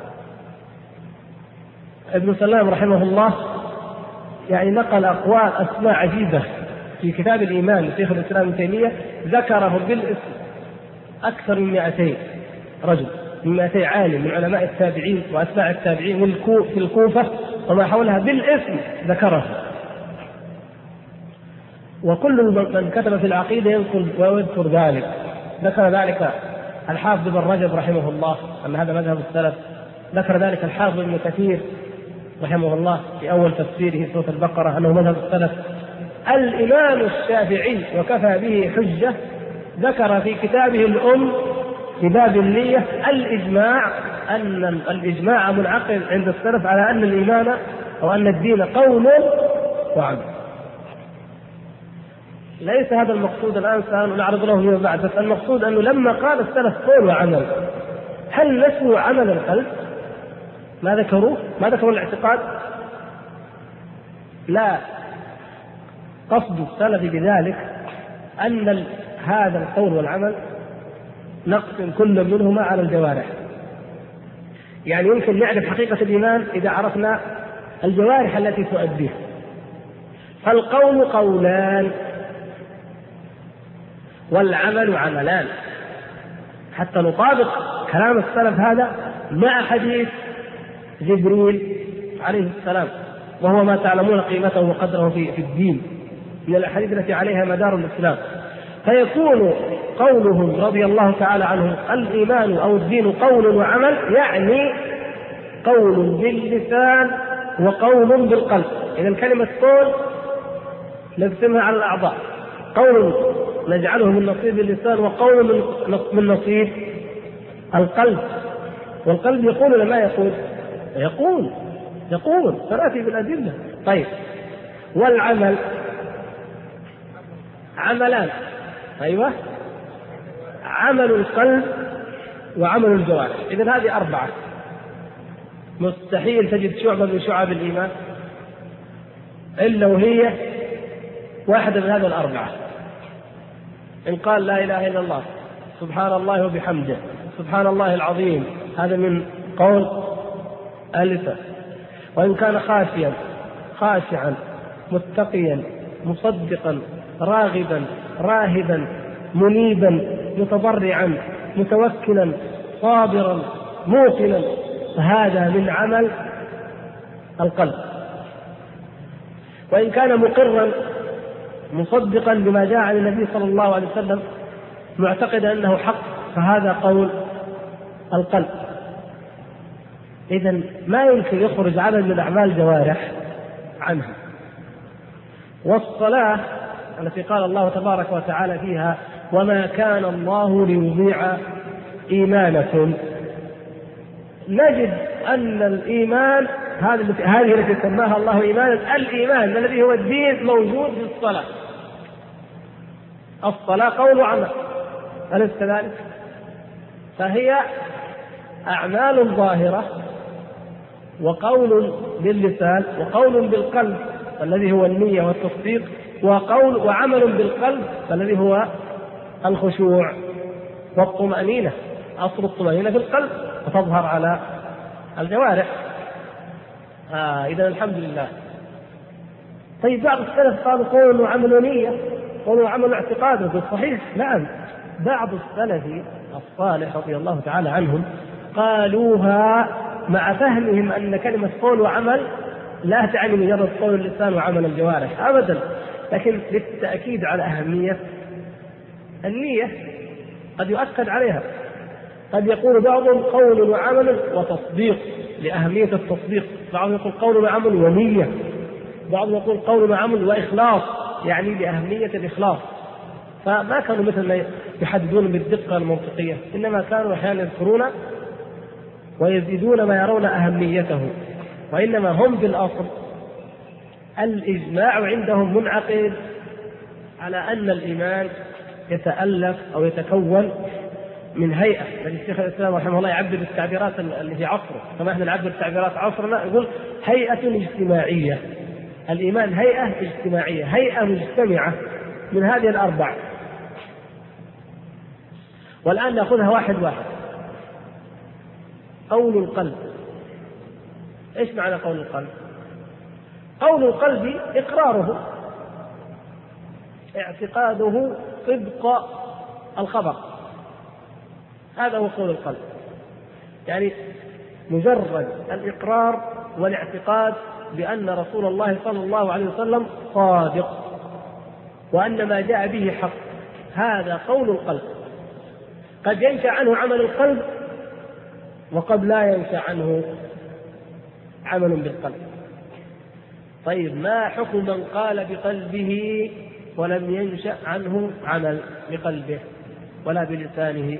Speaker 1: ابن سلام رحمه الله يعني نقل أقوال أسماء عجيبة في كتاب الإيمان لشيخ الإسلام ابن تيمية، ذكره بالاسم أكثر من 200 رجل، من 200 عالم من علماء التابعين وأتباع التابعين في الكوفة وما حولها بالاسم ذكره. وكل من كتب في العقيدة ينقل ويذكر ذلك. ذكر ذلك الحافظ ابن رجب رحمه الله أن هذا مذهب السلف، ذكر ذلك الحافظ ابن كثير رحمه الله في أول تفسيره سورة البقرة أنه مذهب السلف. الإمام الشافعي وكفى به حجة ذكر في كتابه الأم في باب النية الإجماع، أن الإجماع منعقد عند السلف على أن الإيمان أو أن الدين قول وعمل. ليس هذا المقصود الآن سنعرض له فيما بعد، بس المقصود أنه لما قال السلف قول وعمل هل نسوا عمل القلب؟ ما ذكروا الاعتقاد؟ لا، قصد السلف بذلك أن هذا القول والعمل نقسم كل منهما على الجوارح. يعني يمكن نعرف حقيقة الإيمان إذا عرفنا الجوارح التي تؤديه. فالقول قولان والعمل عملان، حتى نطابق كلام السلف هذا مع حديث جبريل عليه السلام، وهو ما تعلمون قيمته وقدره في الدين من الأحاديث التي عليها مدار الإسلام. فيكون قولهم رضي الله تعالى عنهم الإيمان أو الدين قول وعمل، يعني قول باللسان وقول بالقلب. إذا كلمة قول نقسمها على الأعضاء، قول نجعله من نصيب اللسان وقول من نصيب القلب. والقلب يقول ولا ما يقول؟ يقول سنأتي بالأدلة. طيب، والعمل عملان. أيوة، عمل القلب وعمل الجوارح. إذن هذه 4. مستحيل تجد شعبة من شعب الإيمان إلا وهي واحدة من هذه 4. إن قال لا إله إلا الله، سبحان الله وبحمده، سبحان الله العظيم، هذا من قول اللسان. وإن كان خاشعا متقيا مصدقا راغبا راهبا منيبا متضرعا متوكلا صابرا موقنا، فهذا من عمل القلب. وإن كان مقرا مصدقا بما جاء عن النبي صلى الله عليه وسلم معتقدا أنه حق، فهذا قول القلب. إذن ما يمكن يخرج عمل من أعمال جوارح عنها. والصلاة التي قال الله تبارك وتعالى فيها وما كان الله ليضيع إيمانكم، نجد أن الإيمان هذه التي سماها الله إيمانا، الإيمان الذي هو الدين موجود في الصلاة. الصلاة قول وعمل، أليس كذلك؟ فهي أعمال ظاهرة وقول باللسان وقول بالقلب الذي هو النية والتصديق، وعمل بالقلب الذي هو الخشوع والطمأنينة. أصل الطمأنينة في القلب وتظهر على الجوارح. إذا الحمد لله. طيب بعض السلف قالوا قول وعمل ونية، قول وعمل اعتقاد، في الصحيح نعم. بعض السلف الصالح رضي الله تعالى عنهم قالوها مع فهمهم أن كلمة قول وعمل لا تعني مجرد قول اللسان وعمل الجوارح أبدا، لكن للتأكيد على أهمية النية قد يؤكد عليها. قد يقول بعضهم قول وعمل وتصديق لأهمية التصديق، بعضهم يقول قول وعمل ونية، بعضهم يقول قول وعمل وإخلاص يعني لأهمية الإخلاص. فما كانوا مثل ما يحددون بالدقة المنطقية، إنما كانوا أحيانا يذكرون ويزيدون ما يرون أهميته، وإنما هم بالأصل الإجماع عندهم منعقد على أن الإيمان يتألف أو يتكون من هيئة. الذي الشيخ الإسلام رحمه الله يعبر بالتعبيرات اللي في عصره كما احنا نعبر تعبيرات عصرنا، يقول هيئة اجتماعية. الإيمان هيئة اجتماعية، هيئة مجتمعة من هذه الأربع. والآن نأخذها واحد واحد. قول القلب، إيش معنى قول القلب؟ قول القلب إقراره، اعتقاده صدق الخبر، هذا هو قول القلب. يعني مجرد الإقرار والاعتقاد بأن رسول الله صلى الله عليه وسلم صادق وأن ما جاء به حق، هذا قول القلب. قد ينشأ عنه عمل القلب وقد لا ينشأ عنه عمل بالقلب. طيب ما حكم من قال بقلبه ولم ينشأ عنه عمل بقلبه ولا بلسانه؟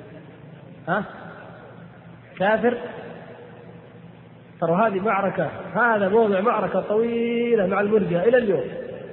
Speaker 1: كافر؟ ترى هذه معركة، هذا موضوع معركة طويلة مع المرجئة إلى اليوم.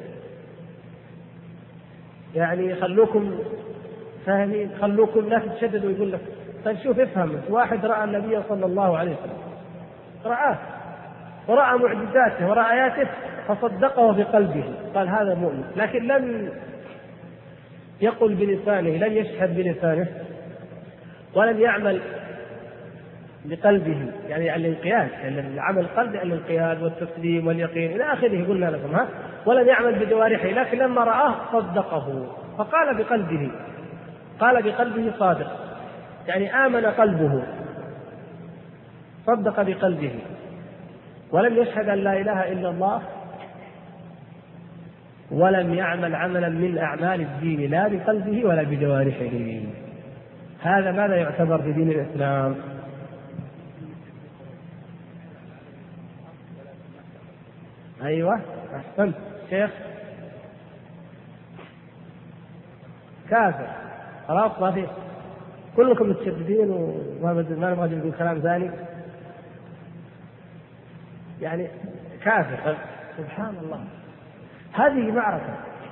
Speaker 1: يعني خلوكم فاهمين، خلوكم لا تتشددوا. يقول لك فنشوف افهم، واحد رأى النبي صلى الله عليه وسلم، رآه ورأى معجزاته ورأى آياته فصدقه بقلبه، قال هذا مؤمن، لكن لم يقل بلسانه، لم يشهد بلسانه ولم يعمل بقلبه، يعني الانقياد، يعني العمل القلب الانقياد والتسليم واليقين إلى آخره قلنا لكم، ولم يعمل بجوارحه، لكن لما رآه صدقه فقال بقلبه، قال بقلبه صادق، يعني آمن قلبه صدق بقلبه ولم يشهد أن لا إله إلا الله ولم يعمل عملا من أعمال الدين لا بقلبه ولا بجوارحه. هذا ماذا يعتبر في دين الإسلام؟ أيوة أحسنت شيخ، كافر. خلاص ما في، كلكم متشددين وما نبغى نقول كلام ثاني. يعني كافر، سبحان الله. هذه معركة.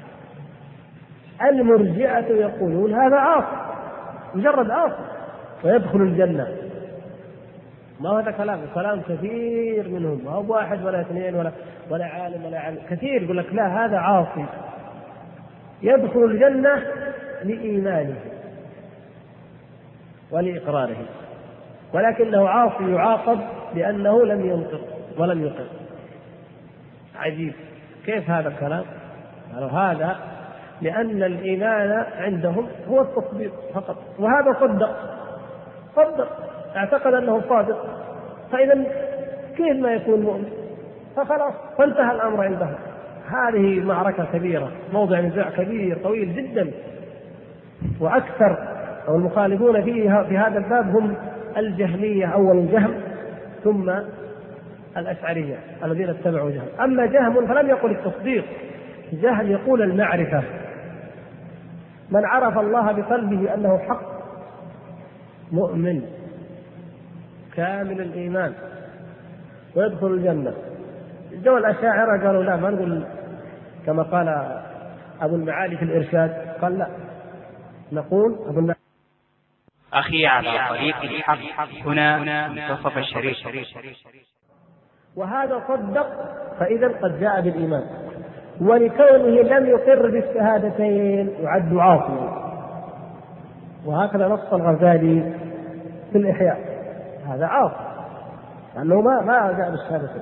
Speaker 1: المرجئة يقولون هذا عاصي، مجرد عاصي ويدخل الجنة. ما هذا كلام كثير منهم، ما هو واحد ولا اثنين ولا عالم ولا عالم، كثير يقول لك لا هذا عاصي يدخل الجنة لإيمانه ولإقراره، ولكنه عاصي يعاقب لأنه لم ينطق ولم يقر. عجيب، كيف هذا الكلام؟ هذا لأن الإيمان عندهم هو التصديق فقط، وهذا صدق اعتقد أنه صادق، فإذا كيف ما يكون مؤمن؟ فخلاص فانتهى الأمر عندهم. هذه معركة كبيرة، موضع نزاع كبير طويل جدا، وأكثر أو المخالفون فيه في هذا الباب هم الجهمية، أول الجهم ثم الأشعرية الذين اتبعوا جهم. أما جهم فلم يقل التصديق، جهم يقول المعرفة. من عرف الله بقلبه أنه حق مؤمن، كامل الإيمان ويدخل الجنة. جو الأشاعرة قالوا لا، ما نقول كما قال أبو المعالي في الإرشاد، قال لا، نقول أبو المعالي
Speaker 3: أخي على طريق الحق هنا منتصف الشريف.
Speaker 1: وهذا صدق، فإذا قد جاء بالإيمان، ولكونه لم يقر بالشهادتين يعد عاصيا. وهكذا نص الغزالي في الإحياء، هذا عاصي لأنه ما جاء بالشهادتين.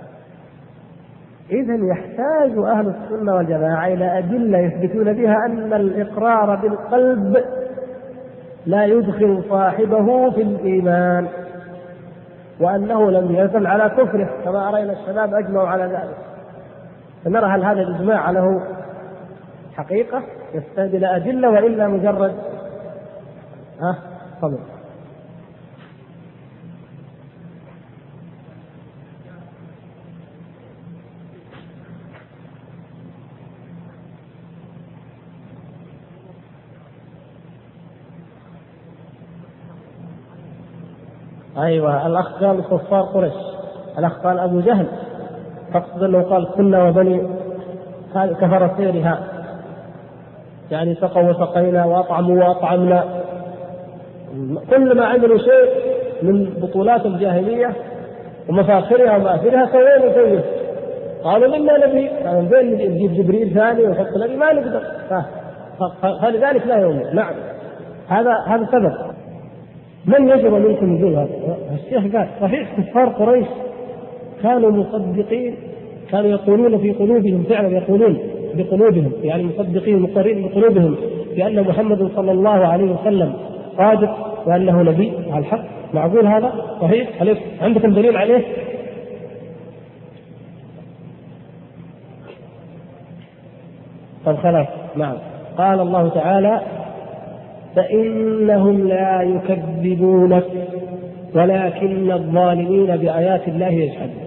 Speaker 1: إذن يحتاج أهل السنة والجماعة إلى أدلة يثبتون بها أن الإقرار بالقلب لا يدخل صاحبه في الإيمان، وأنه لم يزل على كفره كما أرينا الشباب أجمعوا على ذلك. فنرى هل هذا الإجماع له حقيقة يستند إلى أدلة وإلا مجرد صبر. أيوة، الأخ قال كفار قريش، الأخ قال أبو جهل، فقصد أنه قال كنا وبني كفر سيرها، يعني سقوا وسقينا وأطعموا وأطعمنا، كل ما عملوا شيء من بطولات الجاهلية ومفاخرها ومآثرها سوينا فيه. قالوا لنا نبي، قالوا فين نجيب جبريل ثاني وحط نبي؟ ما نقدر، فلذلك لا يؤمن. نعم، هذا سبب. من يجب منكم يقول هذا؟ الشيخ قال صحيح كفار قريش كانوا مصدقين، كانوا يقولون في قلوبهم، فعلا يقولون بقلوبهم، يعني مصدقين مقرين بقلوبهم بأن محمد صلى الله عليه وسلم صادق وأنه نبي على الحق. معقول هذا؟ صحيح؟ هل عندكم دليل عليه؟ طب خلاص. نعم، قال الله تعالى فإنهم لا يكذبونك ولكن الظالمين بآيات الله يجحدون.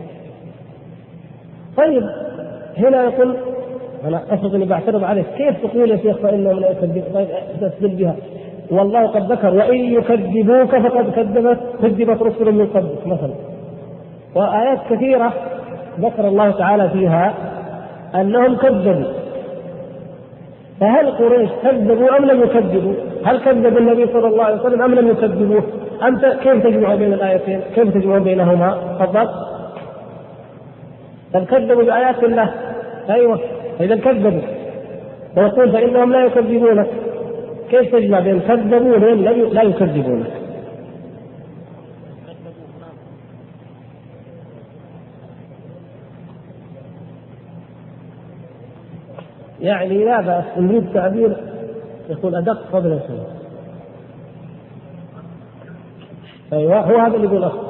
Speaker 1: طيب هنا يقول، أنا أفرض أني بعترض عليك، كيف تقول يا شيخ فإنهم لا يكذبون؟ طيب تسجل بها، والله قد ذكر وإن يكذبوك فقد كذبت رسل من قبلك مثلا، وآيات كثيرة ذكر الله تعالى فيها أنهم كذبوا. فهل قريش كذبوا أم لم يكذبوا؟ هل كذبوا النبي صلى الله عليه وسلم أم لم يكذبوه؟ أنت كيف تجمع بين الآيتين؟ كيف تجمع بينهما؟ تفضل. بل كذبوا بآيات الله. أيوة، إذا كذبوا ويقول فإنهم لا يكذبونك، كيف تجمع بين كذبوا وبين لا يكذبونك؟ يعني لا بأس نريد تعبير يكون أدق قبل الشيء. أيوة، هو هذا اللي يقول أخ،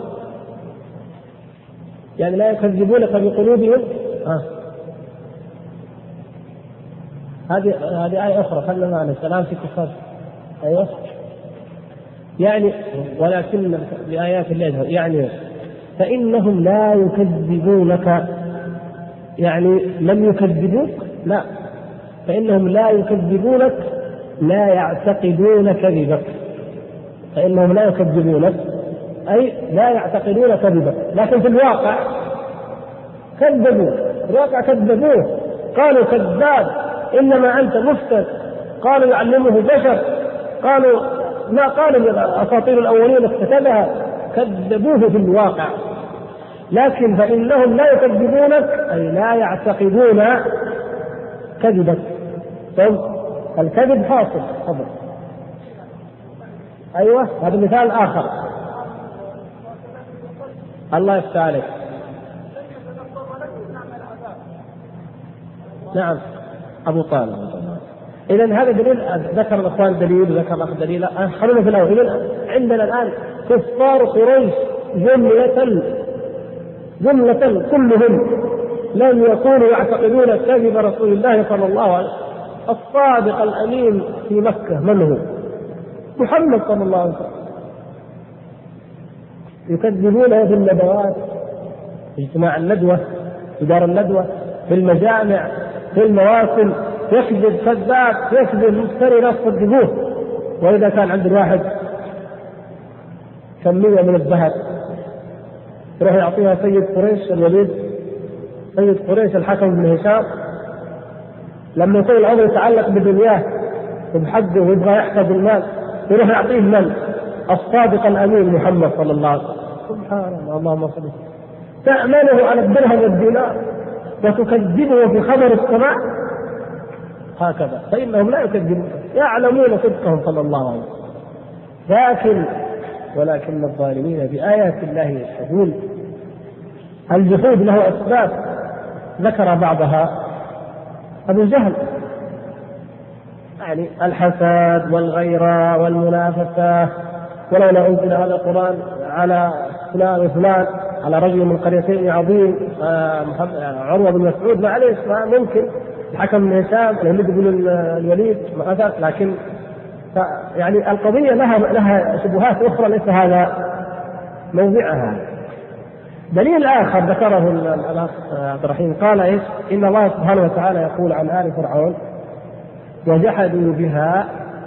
Speaker 1: يعني لا يكذبونك بقلوبهم. هذه آية أخرى، خلنا معنا السلام في كفار. أيوة، يعني ولكن بآيات الله، يعني فإنهم لا يكذبونك، يعني لم يكذبوك، لا، فإنهم لا يكذبونك، لا يعتقدون كذبك. فإنهم لا يكذبونك أي لا يعتقدون كذبك، لكن في الواقع كذبوا، في الواقع كذبوه، قالوا كذاب، إنما أنت مفتر، قالوا يعلمه بشر، قالوا ما قالوا أساطير الأولين اكتتبها، كذبوه في الواقع. لكن فإنهم لا يكذبونك أي لا يعتقدون كذبك. الكذب حاصل. أيوة، هذا مثال آخر. الله يفتح عليك. نعم، أبو طالب. إذن هذا دليل، ذكر الأخوان دليل وذكر الأخ دليل. خلونا في الأول. إذن عندنا الآن كفار قريش جملة كلهم لم يكونوا يعتقدون كذب رسول الله صلى الله عليه وسلم الصادق الأمين في مكة. من هو؟ محمد صلى الله عليه وسلم. يكذبونه في الندوات، في اجتماع الندوة، في دار الندوة، في المجامع، في المواسم، يكذب كذاب، يكذب مفتري، لا تصدقوه. وإذا كان عند الواحد كمية من الذهب يروح يعطيها سيد قريش الوليد، سيد قريش الحكم بن هشام، لما يكون الأمر يتعلق بدنياه وبحقه ويبغى يحفظ المال يروح يعطيه من؟ الصادق الأمين محمد صلى الله عليه وسلم. سبحان الله، اللهم صل وسلم. تأمنه على الدرهم والدينار وتكذبه في خبر السماء هكذا، فإنهم لا يكذبون، يعلمون صدقهم صلى الله عليه وسلم. ولكن الظالمين بآيات الله يجحدون. الجحود له أسباب ذكر بعضها أبو جهل، يعني الحسد والغيرة والمنافسة، ولولا أنزل هذا القرآن على فلان وفلان، على رجل من قريتين عظيم عروة بن مسعود، معليش ما ممكن الحكم بن هشام الوليد بن الوليد مثلا، لكن يعني القضية لها شبهات أخرى ليس هذا موضعها. دليل آخر ذكره الأخ عبد الرحيم قال إيش؟ إن الله سبحانه وتعالى يقول عن آل فرعون: وجحدوا بها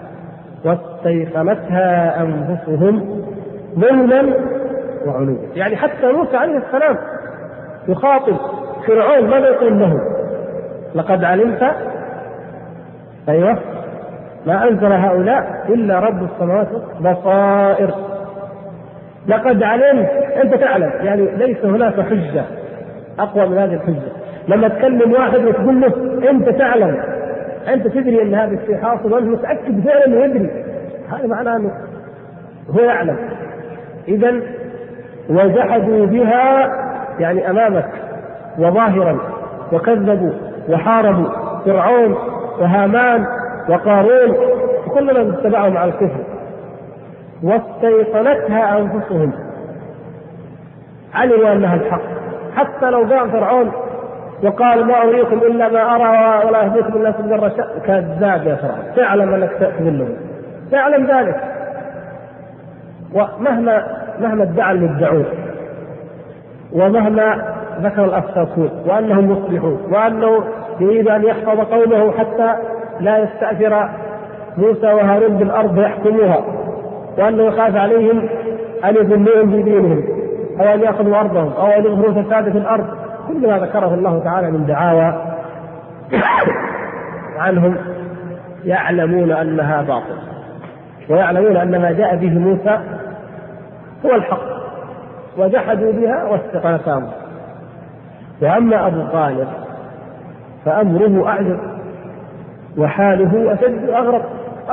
Speaker 1: واستيقنتها أنفسهم ظلما وعلوا. يعني حتى موسى عليه السلام يخاطب فرعون ماذا يقول له؟ لقد علمت أيوه ما أنزل هؤلاء إلا رب السماوات بصائر. لقد علمت، أنت تعلم، يعني ليس هناك حجة أقوى من هذه الحجة. لما تكلم واحد وتقول له أنت تعلم، أنت تدري أن هذا الشيء حاصل وأنت متأكد فعلا أنه يدري، هذا معناه أنه هو يعلم. إذن وجحدوا بها يعني أمامك وظاهرا، وكذبوا وحاربوا فرعون وهامان وقارون وكل من اتبعهم على الكفر. واستيقنتها أنفسهم، علموا أنها الحق، حتى لو جاء فرعون وقال ما أريكم إلا ما أرى ولا أهديكم إلا سبيل الرشاد، كذاب يا فرعون، تعلم أنك تأكل، تعلم ذلك. ومهما ادعى المدعون ومهما ذكر الأفساقون وأنهم مصلحون وأنه يريد أن يحفظ قومه حتى لا يستأثر موسى وهارون بالأرض يحكموها، وأنه يخاف عليهم أن يذلوهم بدينهم أو أن يأخذوا أرضهم أو أن يظهروا فساد في الأرض، كل ما ذكره الله تعالى من دعاوى عنهم يعلمون أنها باطل، ويعلمون أن ما جاء به موسى هو الحق، وجحدوا بها واستيقنتها. وأما أبو طالب فأمره أعجب وحاله أشد أغرب.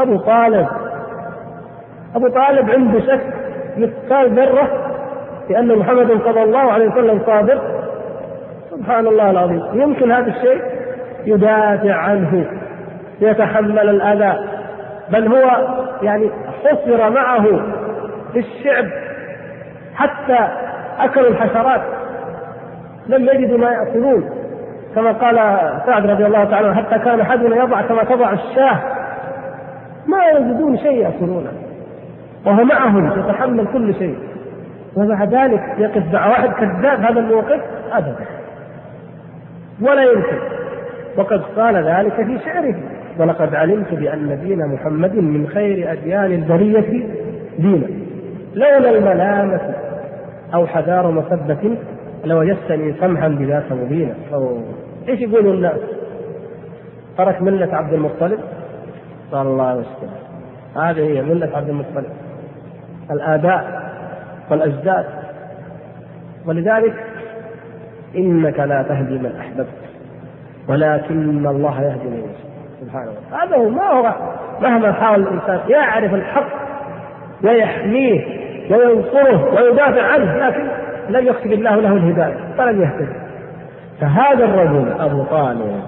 Speaker 1: أبو طالب عنده شك مثقال ذرة لأن محمد صلى الله عليه وسلم صادق. سبحان الله العظيم، يمكن هذا الشيء يدافع عنه، يتحمل الأذى، بل هو يعني حصر معه في الشعب حتى أكلوا الحشرات، لم يجدوا ما يأكلون، كما قال سعد رضي الله تعالى حتى كان أحدنا يضع كما تضع الشاه، ما يجدون شيء يأكلونه، وهو معهم يتحمل كل شيء، ومع ذلك يقف مع واحد كذاب هذا الموقف أبدا ولا يمكن. وقد قال ذلك في شعره: ولقد علمت بأن دين محمد من خير أديان البرية دينا، لولا الملامة أو حذار مسبة لوجدتني سمحا بذاك مبينا. ايش يقولوا الناس؟ ترك ملة عبد المطلب صلى الله عليه وسلم، هذه هي ملة عبد المطلب، الآباء والأجداد. ولذلك إنك لا تهدي من أحببت ولكن الله يهدي من يشاء سبحانه وتعالى. هذا هو، ما هو مهما حاول الإنسان يعرف الحق ويحميه وينصره ويدافع عنه، لكن لم يكتب الله له الهداية فلن يهتدي. فهذا الرجل أبو طالب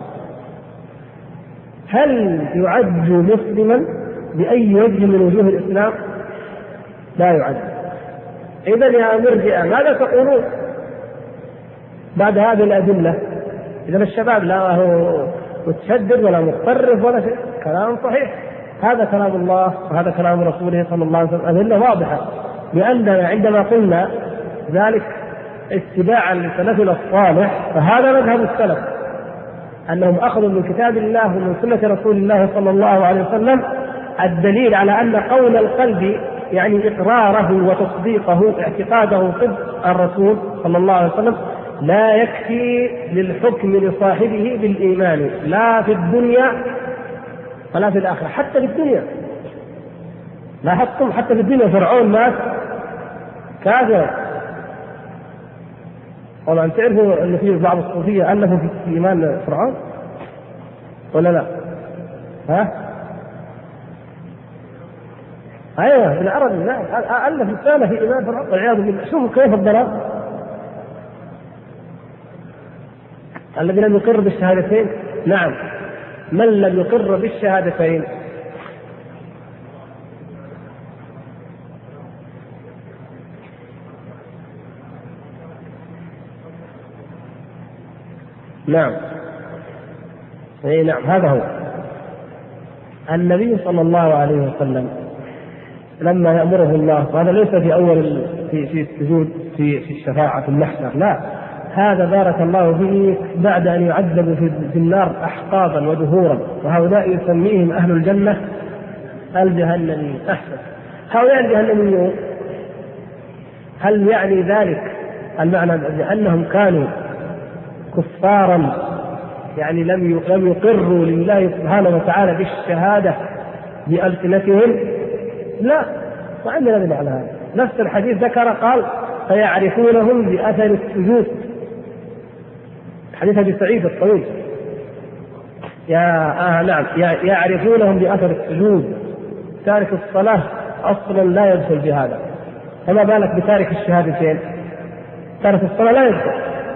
Speaker 1: هل يعد مسلما بأي وجه من وجوه الإسلام؟ لا يعد. إذن يا مرجئة ماذا تقولون بعد هذه الأدلة؟ إذن الشباب لا هو متشدد ولا متطرف ولا شيء، كلام صحيح، هذا كلام الله وهذا كلام رسوله صلى الله عليه وسلم، أدلة واضحة. لأننا عندما قلنا ذلك اتباعا لسلفنا الصالح، فهذا مذهب السلف، أنهم أخذوا من كتاب الله ومن سنة رسول الله صلى الله عليه وسلم الدليل على أن قول القلب يعني إقراره وتصديقه، اعتقاده صدق الرسول صلى الله عليه وسلم لا يكفي للحكم لصاحبه بالإيمان، لا في الدنيا ولا في الآخرة. حتى في الدنيا لاحظتم، حتى في الدنيا فرعون مات كافر. طبعا تعرفوا أن في بعض الصوفية ألفوا في إيمان فرعون ولا لا؟ ها؟ أيوة في العربي، لا ألف رسالة في إيمان فرعون والعياذ بالله. شوفوا كيف الضلال. الذي لم يقر بالشهادتين، نعم، من لم يقر بالشهادتين نعم، اي نعم، هذا هو النبي صلى الله عليه وسلم لما يأمره الله، وهذا ليس في أول في السجود في الشفاعة في المحشر، لا، هذا بارك الله فيه بعد أن يعذبوا في النار أحقابا ودهورا، وهؤلاء يسميهم أهل الجنة الجهنميين. أحسن، هؤلاء الجهنميون، هل يعني ذلك المعنى بأنهم كانوا كفارا يعني لم يقروا لله سبحانه وتعالى بالشهادة بألسنتهم؟ لا، وعندنا دليل على هذا. نفس الحديث ذكر قال فيعرفونهم بأثر السجود، حديث أبي سعيد الطويل، نعم، يعرفونهم بأثر السجود. تارك الصلاة أصلا لا يدخل بهذا، فما بالك بتارك الشهادتين؟ تارك الصلاة لا يدخل.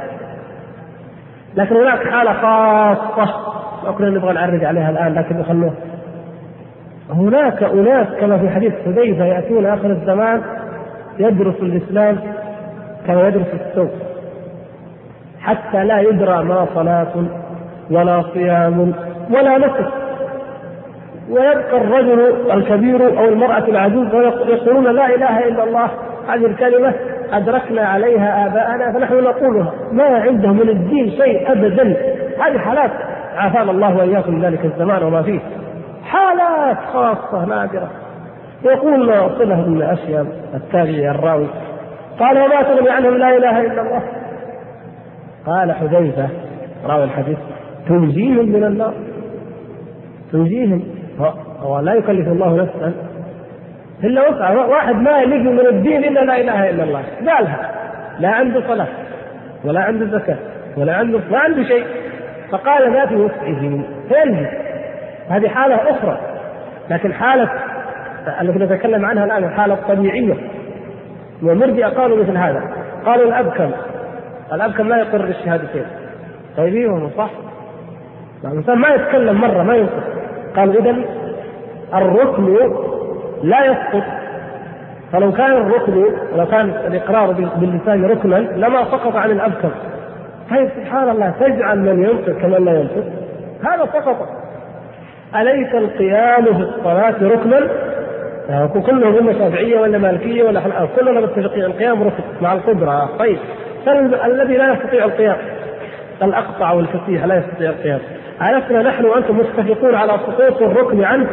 Speaker 1: لكن هناك حالة خاصة ما كنا نبغى نعرج عليها الآن، لكن خلوه. هناك أناس كما في حديث حذيفة يأتون آخر الزمان يدرس الإسلام كما يدرس السوق، حتى لا يدرى ما صلاة ولا صيام ولا نسك، ويبقى الرجل الكبير أو المرأة العجوز ويقولون لا إله إلا الله، هذه الكلمة أدركنا عليها آباءنا فنحن نقولها، ما عندهم من الدين شيء أبدا. هذه حالات عافانا الله وإياكم ذلك الزمان وما فيه، حالات خاصة نادرة. يقول صلة بن أشيم التابعي الراوي قال وما تغني عنهم لا إله إلا الله؟ قال حذيفة راوي الحديث تنجيهم من النار، تنجيهم، ولا يكلف الله نفسا إلا وسعها. واحد ما يلقي من الدين إلا لا إله إلا الله قالها، لا عنده صلاة ولا عنده زكاة ولا عنده شيء، فقال ذات وسعه فينجي. هذه حالة أخرى. لكن حالة التي نتكلم عنها الآن الحالة الطبيعية، والمرجئة قالوا مثل هذا، قالوا الأبكم لا يقر بالشهادتين. طيب ايوه صح، الإنسان ما يتكلم مرة ما ينطق. قال إذن الركن لا يسقط، فلو كان الركن ولو كان الإقرار باللسان ركنا لما سقط عن الأبكم. طيب سبحان الله، تجعل من ينطق كمن لا ينطق، هذا سقط. أليس القيام في الصلاة ركنا؟ كلهم هم شافعية ولا مالكية ولا كلنا متفقين القيام ركن مع القدرة. طيب الذي لا يستطيع القيام، الأقطع والفصيح لا يستطيع القيام، ألسنا نحن وأنتم متفقون على سقوط الركن عنه؟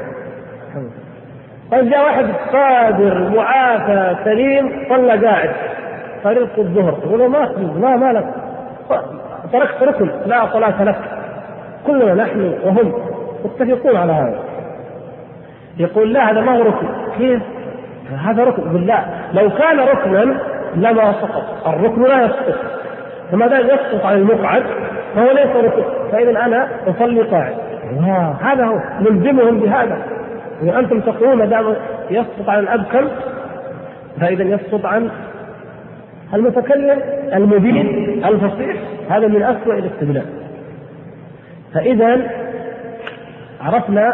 Speaker 1: طيب جاء واحد قادر معافى سليم صلى قاعد فريضة الظهر، يقولوا ما لك تركت ركن لا صلاة لك. كلنا نحن وهم متفقون على هذا. يقول لا هذا ما هو ركن. كيف هذا ركن؟ يقول لا، لو كان ركنا لما سقط، الركن لا يسقط، فما دام يسقط على المقعد فهو ليس ركن، فإذا أنا أصلي قاعد. هذا هو نلزمهم بهذا. وأنتم تقولون ما دام يسقط عن الأبكم فإذا يسقط عن المتكلم المبين الفصيح. هذا من أسوأ الاستدلال. فإذا عرفنا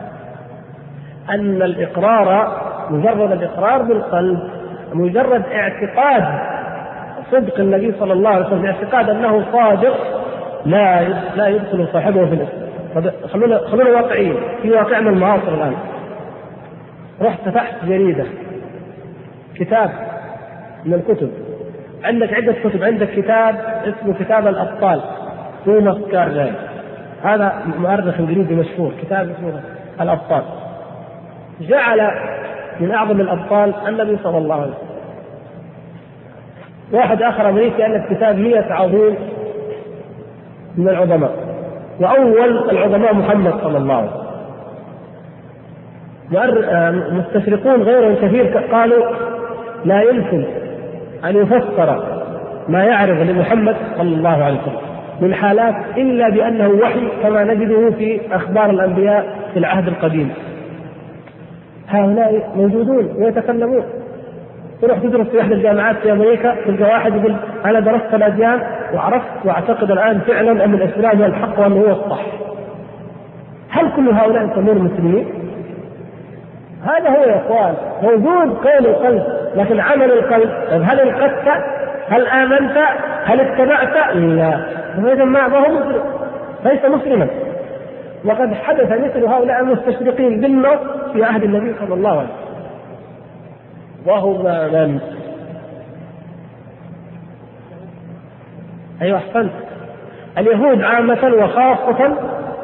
Speaker 1: أن الإقرار مجرد الإقرار بالقلب، مجرد اعتقاد صدق النبي صلى الله عليه وسلم، اعتقاد أنه صادق لا يدخل صاحبه في الإسلام. خلونا واقعيين في واقعنا المعاصر الآن. رحت فتحت جريدة كتاب من الكتب، عندك عدة كتب، عندك كتاب اسمه كتاب الأبطال توماس كارلايل، هذا مؤرخ انجليزي مشهور، كتاب اسمه الأبطال. جعل من أعظم الأبطال النبي صلى الله عليه وسلم. واحد آخر أمريكي ألف كتاب 100 عظيم من العظماء، وأول العظماء محمد صلى الله عليه وسلم. مستشرقون غيرهم كثير قالوا لا يمكن أن يفسر ما يعرض لمحمد صلى الله عليه وسلم من حالات إلا بأنه وحي كما نجده في أخبار الأنبياء في العهد القديم. هؤلاء موجودون ويتكلمون. تروح تدرس في إحدى الجامعات في أمريكا تلقى واحد يقول أنا درست الأديان وعرفت وأعتقد الآن فعلا أن الإسلام هو الحق وأنه هو الصح. هل كل هؤلاء يسمون مسلمين؟ هذا هو يا إخوان، موجود قول القلب، لكن عمل القلب هل انقذت؟ هل آمنت؟ هل اتبعت؟ لا، إذا ما هو مسلم، ليس مسلما. وقد حدث مثل هؤلاء المستشرقين بالنص في عهد النبي صلى الله عليه وسلم. وهم من؟ أيوة أحسنت، اليهود عامة وخاصة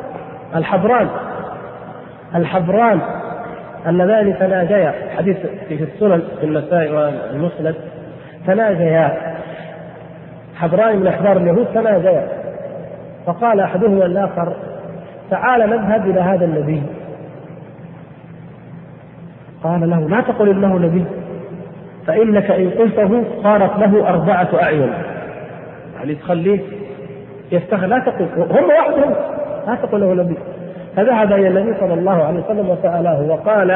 Speaker 1: الحبران اللذان تناجيا، حديث في السنن في النسائي والمسند، تناجيا حبران من أحبار اليهود تناجيا، فقال أحدهما الآخر تعال نذهب إلى هذا النبي. قال له لا تقل إنه نبي، فإنك إن قلته صارت له 4 أعين، يعني تخليه يستغل، لا تقل هم وحدهم، لا تقل له نبي. فذهب إلى النبي صلى الله عليه وسلم وسأله وقال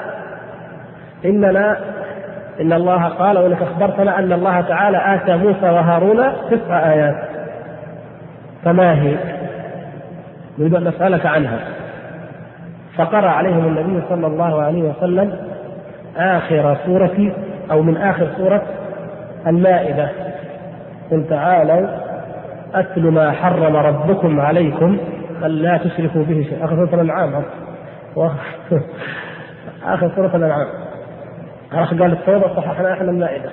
Speaker 1: إن الله قال ولك أخبرتنا أن الله تعالى آتى موسى وهارون 9 آيات، فما هي؟ نريد أن نسألك عنها. فقرأ عليهم النبي صلى الله عليه وسلم آخر سورة أو من آخر سورة المائدة: قل تعالوا أتل ما حرم ربكم عليكم ألا تشركوا به شيئا. آخر سورة الأنعام، آخر سورة الأنعام. قال التوبة صححنا احنا المائدة.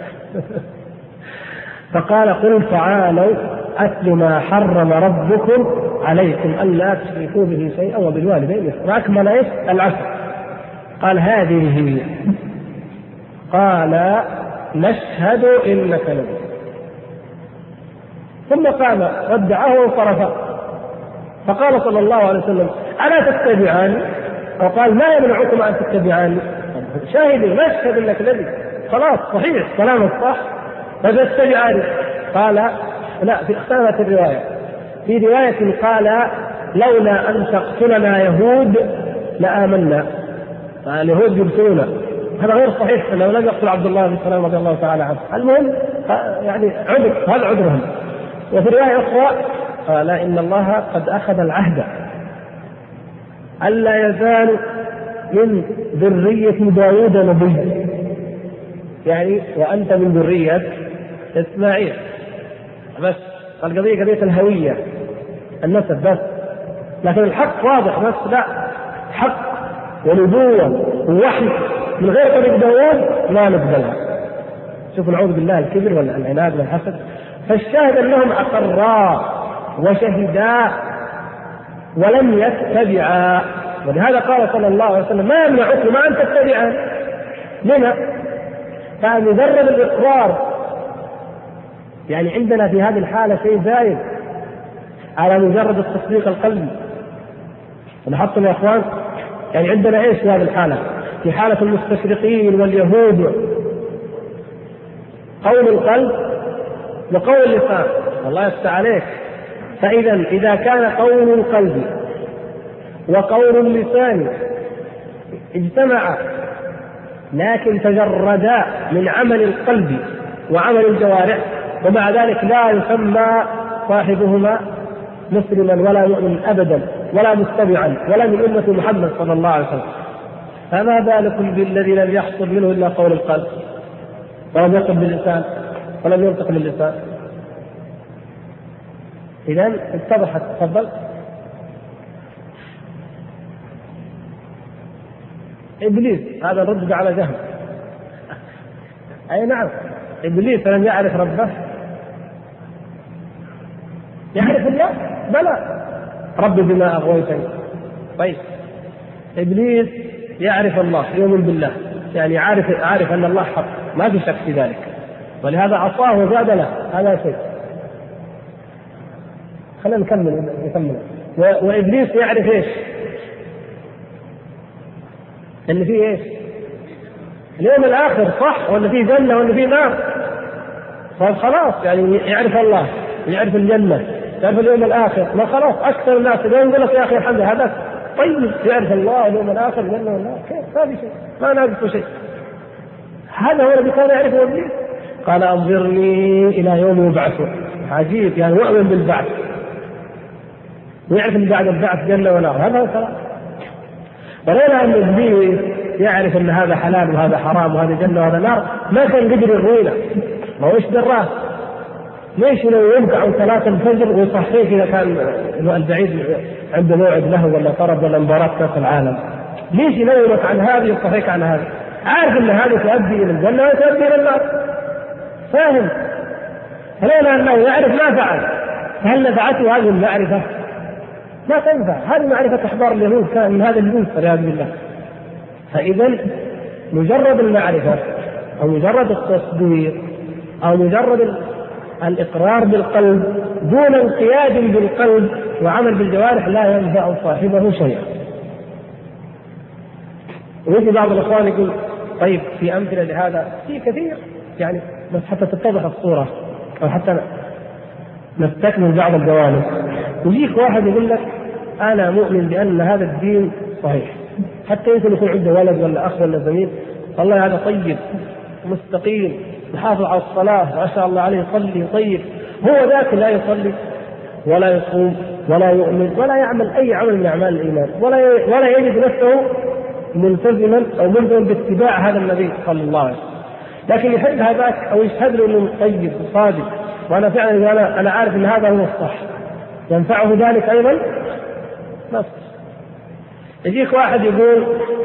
Speaker 1: فقال قل تعالوا أتل ما حرم ربكم عليكم ألا تشركوا به شيئا وبالوالدين إحسانا. أكمل العشر. قال هذه هي. قال نشهد إنك نبي. ثم قام ودعه وانصرف. فقال صلى الله عليه وسلم ألا تتبعاني؟ وقال ما يمنعكم أن تتبعاني؟ شاهدوا نشهد إنك نبي، خلاص صحيح كلامك صح، فتتبعاني. قال لا، في اختلفت الرواية، في رواية قال لولا أن تقتلنا يهود لآمنا. اليهود يقتلون، هذا غير صحيح، لو لم يقتل عبد الله بن سلام رضي الله تعالى عنه. المهم يعني عذر، هذا عذرهم. وفي رواية أخرى قال إن الله قد أخذ العهد ألا يزال من ذرية داود نبي، يعني وأنت من ذرية إسماعيل. بس القضية قضية الهوية النسب بس، لكن الحق واضح. بس لا، حق ونبوة ووحي من غير طريق داود لا نقبلها. شوفوا نعوذ بالله الكبر والعناد والحسد. فالشاهد أنهم أقرا وشهدا ولم يتبعا، ولهذا قال صلى الله عليه وسلم ما يمنعكم أن تتبعان. لما؟ فمجرد الإقرار، يعني عندنا في هذه الحالة شيء زايد على مجرد التصديق القلبي. لاحظتم يا أخوان؟ يعني عندنا إيش في هذه الحالة؟ في حالة المستشرقين واليهود قول القلب وقول اللسان. الله يفتح عليك. إذا كان قول القلب وقول اللسان اجتمعا لكن تجردا من عمل القلب وعمل الجوارح، ومع ذلك لا يسمى صاحبهما مسلما ولا مؤمن أبدا ولا متبعا ولا من أمة محمد صلى الله عليه وسلم، فما بالكم بالذي لم يحصل منه إلا قول القلب ولم يقل باللسان ولم ينطق باللسان؟ إذن اتضحت. تفضل. إبليس هذا الرد على جهل. أي نعم، إبليس لم يعرف ربه، يعرف الله بلى، رب بما أغويتني. طيب إبليس يعرف الله، يؤمن بالله، يعني عارف أن الله حق، ما في شك في ذلك، ولهذا عصاه وزاد له، هذا شيء. خلينا نكمل. وإبليس يعرف إيش؟ إن فيه إيش؟ اليوم الآخر، صح؟ ولا فيه جنة ولا فيه نار؟ فخلاص يعني يعرف الله، يعرف الجنة، يعرف اليوم الآخر. ما خلاص أكثر الناس اليوم يقول لك يا أخي الحمد لله هذا طيب، يعرف الله اليوم الآخر الجنة والنار، كيف؟ ما في شيء، ما ناقص شيء. هذا هو الذي كان يعرفه إبليس. قال أنظرني إلى يوم يبعثون. عجيب، يعني يؤمن بالبعث، ويعرف ان بعد البعث جنة ونار. هذا هو الكلام. ولولا ان ابليس يعرف ان هذا حلال وهذا حرام وهذا جنة وهذا نار ما كان قدر يغوينا. ما هو ايش دراه؟ ليش لو يرجع صلاة الفجر ويصحيك اذا كان البعيد عنده موعد له ولا طرب ولا مباراة كأس العالم؟ ليش ينومك عن هذه ويصحيك عن هذه؟ عارف ان هذه تؤدي الى الجنة وتؤدي الى النار، فاهم؟ فلولا انه يعرف ما فعل. فهل نفعته هذه المعرفة؟ ما تنفع. هذه معرفة أحبار اليهود، كان من هذا الجنس والعياذ بالله. فإذا مجرد المعرفة أو مجرد التصديق أو مجرد الإقرار بالقلب دون انقياد بالقلب وعمل بالجوارح لا ينفع صاحبه شيئا. ويجي بعض الأخوان يقول طيب في أمثلة لهذا؟ في كثير يعني، بس حتى تتضح الصورة أو حتى نستكمل بعض الجوانب. يجيك واحد يقول لك أنا مؤمن بأن هذا الدين صحيح، حتى يمكن يكون عنده ولد ولا أخ ولا زميل، والله هذا طيب مستقيم يحافظ على الصلاة ما شاء الله عليه، يصلي طيب. هو ذاك لا يصلي ولا يصوم ولا يؤمن ولا يعمل أي عمل من أعمال الإيمان، ولا يجد نفسه ملتزما أو ملزما باتباع هذا النبي صلى الله عليه وسلم، لكن يحب هذاك أو يشهد له أنه طيب وصادق وأنا فعلا أنا عارف أن هذا هو الصح، ينفعه ذلك أيضا؟ بس يجيك واحد يقول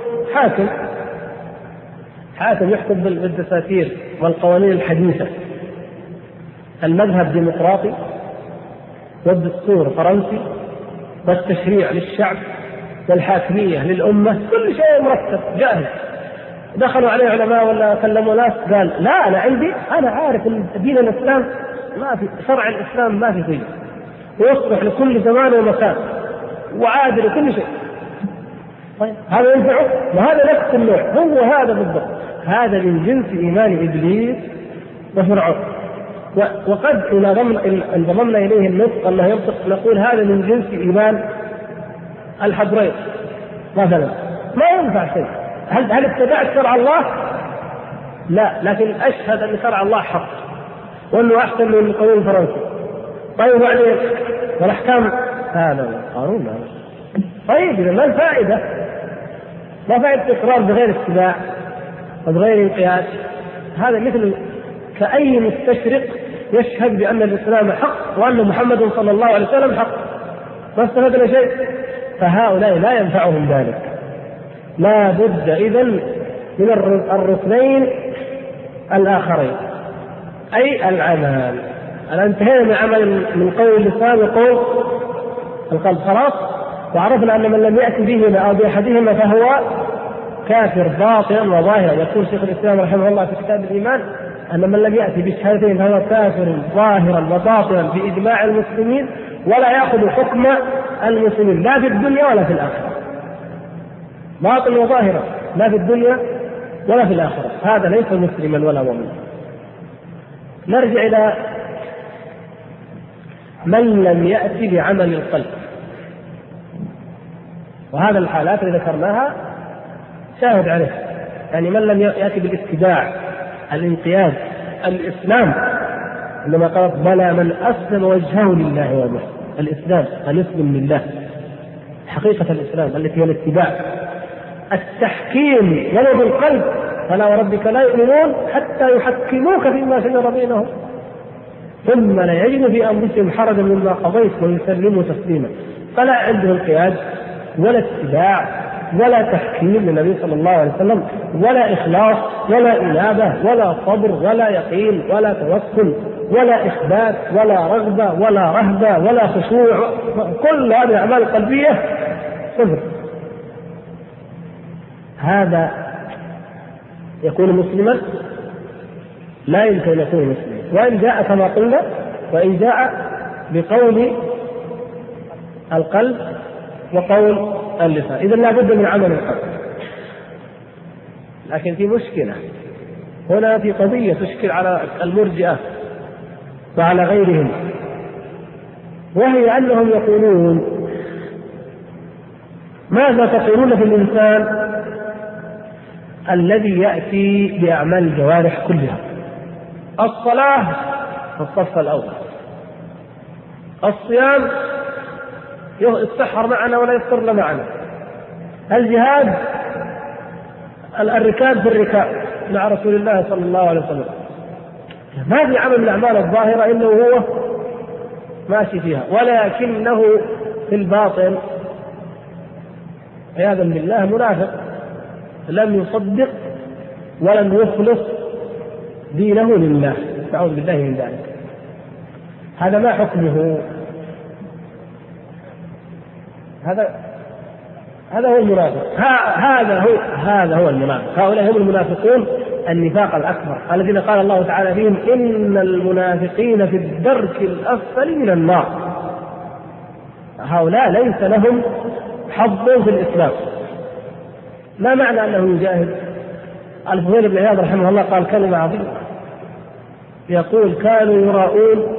Speaker 1: حاكم يحكم بالدساتير والقوانين الحديثة، المذهب ديمقراطي والدستور فرنسي والتشريع للشعب والحاكمية للأمة، كل شيء مرتب جاهز. دخلوا عليه علماء ولا كلموا ناس قال لا أنا عارف أن دين الإسلام ما في، شرع الإسلام ما في شيء، ويصلح لكل زمان ومكان وعادل وكل شيء. طيب هذا ينفعه؟ وهذا نفس النوع، هو هذا بالضبط، هذا من جنس إيمان إبليس وفرعون. وقد انضممنا إليه النطق أنه ينطق نقول هذا من جنس إيمان الحبرين مثلا، ما ينفع شيء. هل اتبعت شرع الله؟ لا، لكن أشهد أن شرع الله حق وأنه أحسن من القانون الفرنسي. طيب وبعدين والأحكام هذا القانون هذا. طيب إذا ما الفائدة؟ ما فائدة إقرار بغير اتباع وبغير انقياد؟ هذا مثل كأي مستشرق يشهد بأن الإسلام حق وأن محمد صلى الله عليه وسلم حق، ما استفدنا شيء. فهؤلاء لا ينفعهم ذلك. لا بد إذن من الركنين الآخرين، أي العمل. أنا انتهينا من عمل من قول اللسان وقول القلب، خلاص، وعرفنا أن من لم يأتي بهما أو بأحدهما فهو كافر باطنا وظاهرا. يقول شيخ الإسلام رحمه الله في كتاب الإيمان أن من لم يأتي بالشهادتين فهو كافر ظاهرا وباطنا بإجماع المسلمين، ولا يأخذ حكم المسلمين لا في الدنيا ولا في الآخرة، باطنا وظاهرا لا في الدنيا ولا في الآخرة. هذا ليس مسلما ولا مؤمنا. نرجع إلى من لم يأتي بعمل القلب، وهذا الحالات اللي ذكرناها شاهد عليه. يعني من لم يأتي بالاتباع، الانقياد، الإسلام، عندما قال بلى من أسلم وجهه لله وجهه، الإسلام أن يسلم لله، حقيقة الإسلام التي هي الاتباع. التحكيم ولو بالقلب، فلا وربك لا يؤمنون حتى يحكموك فيما شجر بينهم ثم لا يجدوا في أنفسهم حرجا مما قضيت ويسلموا تسليما. فلا عنده انقياد ولا اتباع ولا تحكيم للنبي صلى الله عليه وسلم، ولا إخلاص ولا إنابة ولا صبر ولا يقين ولا توكل ولا إخبات ولا رغبة ولا رهبة ولا خشوع. كل هذه الأعمال القلبية صفر. هذا يكون مسلما؟ لا يمكن أن يكون مسلما، وإن جاء كما قلنا، وإن جاء بقول القلب وقول اللسان، إذا لا بد من عمل القلب. لكن في مشكلة هنا، في قضية تشكل على المرجئة وعلى غيرهم، وهي أنهم يقولون: ماذا تقولون في الإنسان الذي يأتي بأعمال الجوارح كلها؟ الصلاة في الصف الأول، الصيام يتسحر معنا ولا يفطر معنا، الجهاد الركاب في الركاب مع رسول الله صلى الله عليه وسلم، ما في عمل من الأعمال الظاهرة إنه هو ماشي فيها، ولكنه في الباطن عياذا بالله منافق، لم يصدق ولم يخلص دينه لله، نعوذ بالله من ذلك. هذا ما حكمه؟ هذا هو المنافق، هذا هو المنافق. هؤلاء هم المنافقون النفاق الأكبر الذين قال الله تعالى فيهم: إن المنافقين في الدرك الأسفل من النار. هؤلاء ليس لهم حظ في الإسلام. ما معنى أنه يجاهد؟ الفضيل بن عياض رحمه الله قال كلمة عظيمة، يقول: كانوا يراؤون،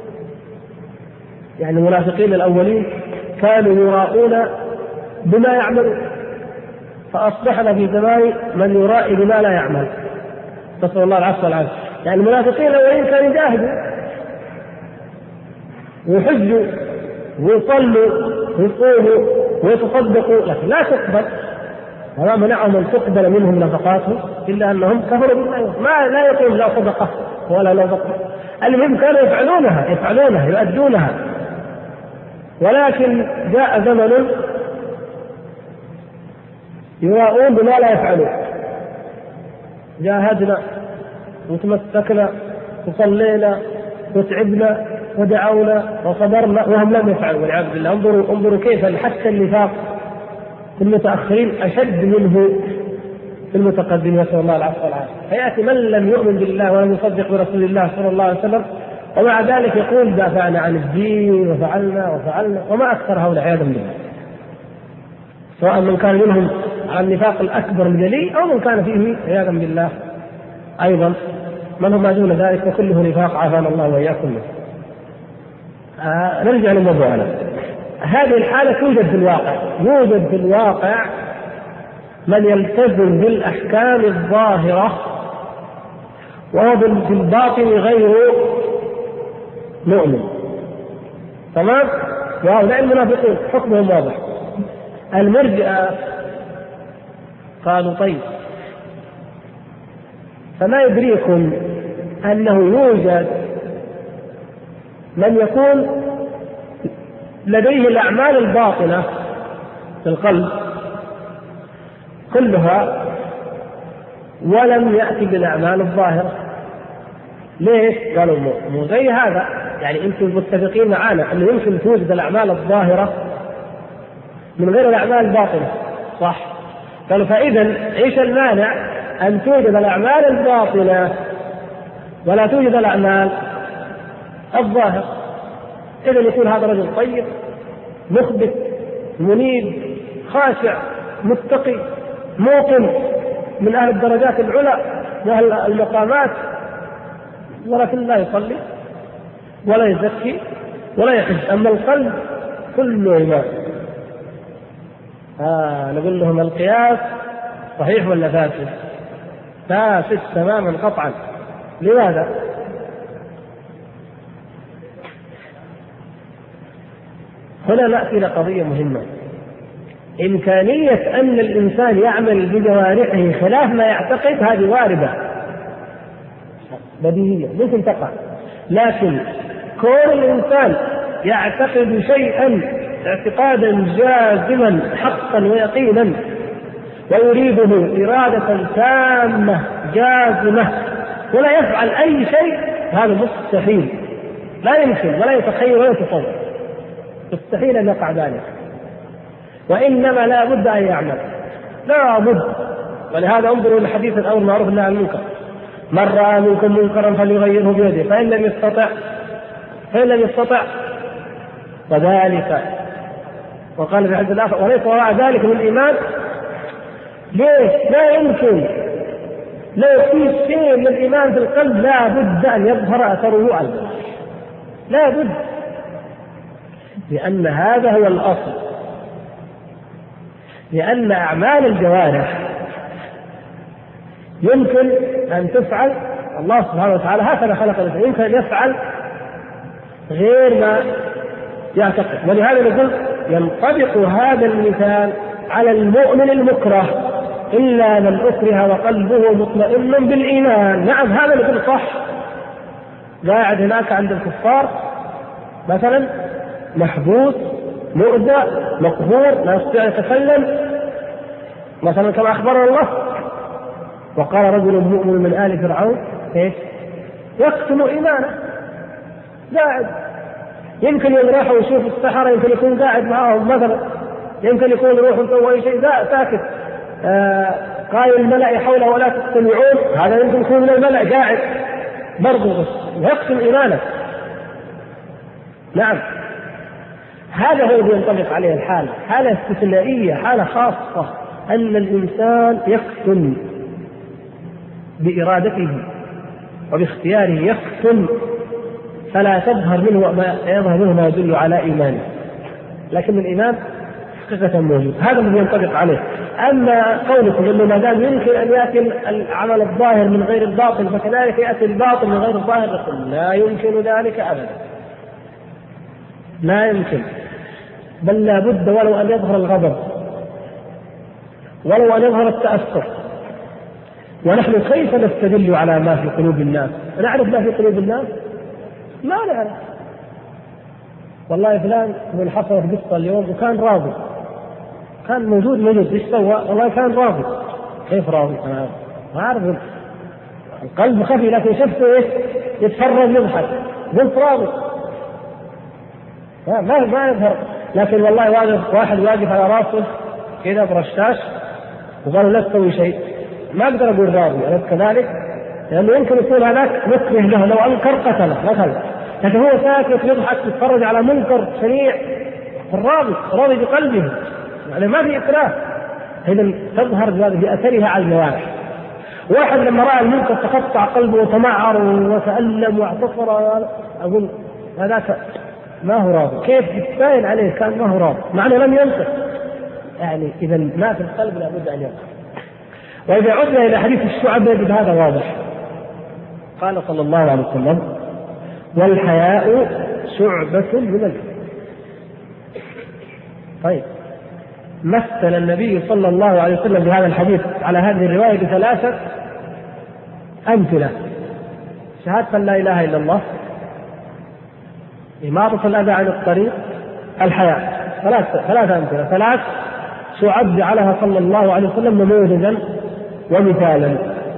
Speaker 1: يعني المنافقين الأولين كانوا يراؤون بما يعملون، فأصبحنا في زمان من يرائي بما لا يعمل، نسأل الله العفو والعافية. يعني المنافقين الأولين كانوا يجاهدوا ويحجوا ويصلوا ويصوموا ويتصدقوا، لكن لا تقبل، وما منعهم أن تقبل منهم نفقاتهم إلا أنهم كفروا بالله، ما لا يقوم لا صدقة ولا نفقة. المهم كانوا يفعلونها يؤدونها، ولكن جاء زمن يراؤون بما لا يفعلون. جاهدنا وتمسكنا وصلينا وتعبنا ودعونا وصبرنا وهم لم يفعلوا، والعياذ بالله. انظروا كيف حتى النفاق في المتأخرين أشد منه في المتقدمين، نسأل الله العفو والعافية. فيأتي من لم يؤمن بالله ولم يصدق برسول الله صلى الله عليه وسلم، ومع ذلك يقول: دافعنا عن الدين وفعلنا، وما أكثر هؤلاء عياذا بالله، سواء من كان منهم على النفاق الأكبر الجلي أو من كان فيه عياذا بالله أيضا من هم دون ذلك، وكله نفاق عافانا الله وإياكم منه. نرجع لموضوعنا. هذه الحالة توجد في الواقع من يلتزم بالأحكام الظاهرة وهو في الباطن غير مؤمن، تمام؟ وهؤلاء المنافقين حكمهم واضح. المرجئة قالوا: طيب، فما يدريكم أنه يوجد من يكون لديه الأعمال الباطنة في القلب كلها ولم يأتي بالأعمال الظاهرة؟ ليش؟ قالوا: مو زي هذا، يعني أنتم متفقين معنا أنه يمكن توجد الأعمال الظاهرة من غير الأعمال الباطنة، صح؟ قالوا: فإذا إيش المانع أن توجد الأعمال الباطنة ولا توجد الأعمال الظاهرة؟ إذا يكون هذا رجل طيب مخبت منيب خاشع متقي موقن من أهل الدرجات العلى وأهل المقامات، ولكن لا يصلي ولا يزكي ولا يحج، أما القلب كله إيمان. نقول لهم: القياس صحيح ولا فاسد؟ فاسد تماما قطعا. لماذا؟ هنا نأتي إلى قضية مهمة. إمكانية أن الإنسان يعمل بجوارحه خلاف ما يعتقد هذه واردة بديهية ممكن تقع، لكن كون الإنسان يعتقد شيئا اعتقادا جازما حقا ويقينا ويريده إرادة تامة جازمة ولا يفعل أي شيء، هذا مستحيل، لا يمكن ولا يتخيل ولا يتصور، مستحيل أن يقع ذلك. وإنما لا بد أن يعمل، لا بد ولهذا انظروا لحديث الأمر معروف والنهي عن المنكر: من رأى منكم منكرا فليغيره بيده فإن لم يستطع وذلك، وقال في الحديث الآخر: وليس وراء ذلك من الإيمان. ليش؟ لا يمكن، لا في شيء من الإيمان في القلب لا بد أن يظهر أثره على الجوارح، لا بد، لأن هذا هو الأصل. لأن أعمال الجوارح يمكن أن تفعل، الله سبحانه وتعالى هكذا خلق الإنسان، يمكن أن يفعل غير ما يعتقد. ولهذا نقول ينطبق هذا المثال على المؤمن المكره: إلا من أكره وقلبه مطمئن بالإيمان. نعم، هذا نقول صح. قاعد هناك عند الكفار مثلا، محبوس، مؤذى، مقهور، لا يستطيع أن يتكلم مثلا كما أخبرنا الله. وقال رجل مؤمن من آل فرعون إيش؟ يكتم إيمانه. قاعد، يمكن يروح ويشوف السحرة، يمكن يكون قاعد معهم مثلا، يمكن يكون يروح ويسوي شيء ساكت، قائل الملأ حوله ولا تستمعون، هذا يمكن يكون من الملأ قاعد برضه بس يكتم إيمانه. نعم، هذا هو الذي ينطبق عليه الحالة، حالة استثنائية، حالة خاصة، أن الإنسان يكتم بإرادته وباختياره، يكتم فلا تظهر منه ما يدل على إيمانه، لكن الإيمان حقيقة موجود. هذا الذي ينطبق عليه. أما قولكم إنه ما دام يمكن أن يأتي العمل الظاهر من غير الباطن فكذلك يأتي الباطن من غير الظاهر، نقول لا يمكن ذلك أبدا، لا يمكن، بل لا بد ولو أن يظهر الغضب، ولو أن يظهر التأثر. ونحن كيف نستدل على ما في قلوب الناس؟ نعرف ما في قلوب الناس؟ ما نعرف. والله فلان من حصل في قصة اليوم وكان راضي، كان موجود، ايش سوى؟ والله كان راضي. كيف راضي؟ أنا ما أعرف، القلب خفي، لكن شفته ايش؟ يتفرج يضحك، قلت راضي، ما يظهر. لكن والله واحد واقف على راسه كذا برشاش وقالوا لا تسوي شيء، ما أقدر أقول راضي، أليس كذلك؟ لأنه يمكن يكون هذاك مكره له، لو أنكر قتله مثلا، لكن هو ساكت يضحك يتفرج على منكر شنيع، راضي بقلبه، يعني ما في إكراه. إذن تظهر بأثرها على الجوارح. واحد لما رأى المنكر تقطع قلبه وتمعر وتألم واعتصر، أقول هذاك ما هو راضي، كيف يتبين عليه كان ما هو راضي مع أنه لم ينكر. يعني إذا ما في القلب لابد أن ينكر. وإذا عدنا إلى حديث الشعب يجد هذا واضح. قال صلى الله عليه وسلم: والحياء شعبة من الإيمان. طيب، مثل النبي صلى الله عليه وسلم بهذا الحديث على هذه الرواية بثلاثة أمثلة: شهادة لا إله إلا الله، إماطة الأذى عن الطريق، الحياء. ثلاثة أمثلة، ثلاث شعب جعلها صلى الله عليه وسلم نموذجا ومثالا.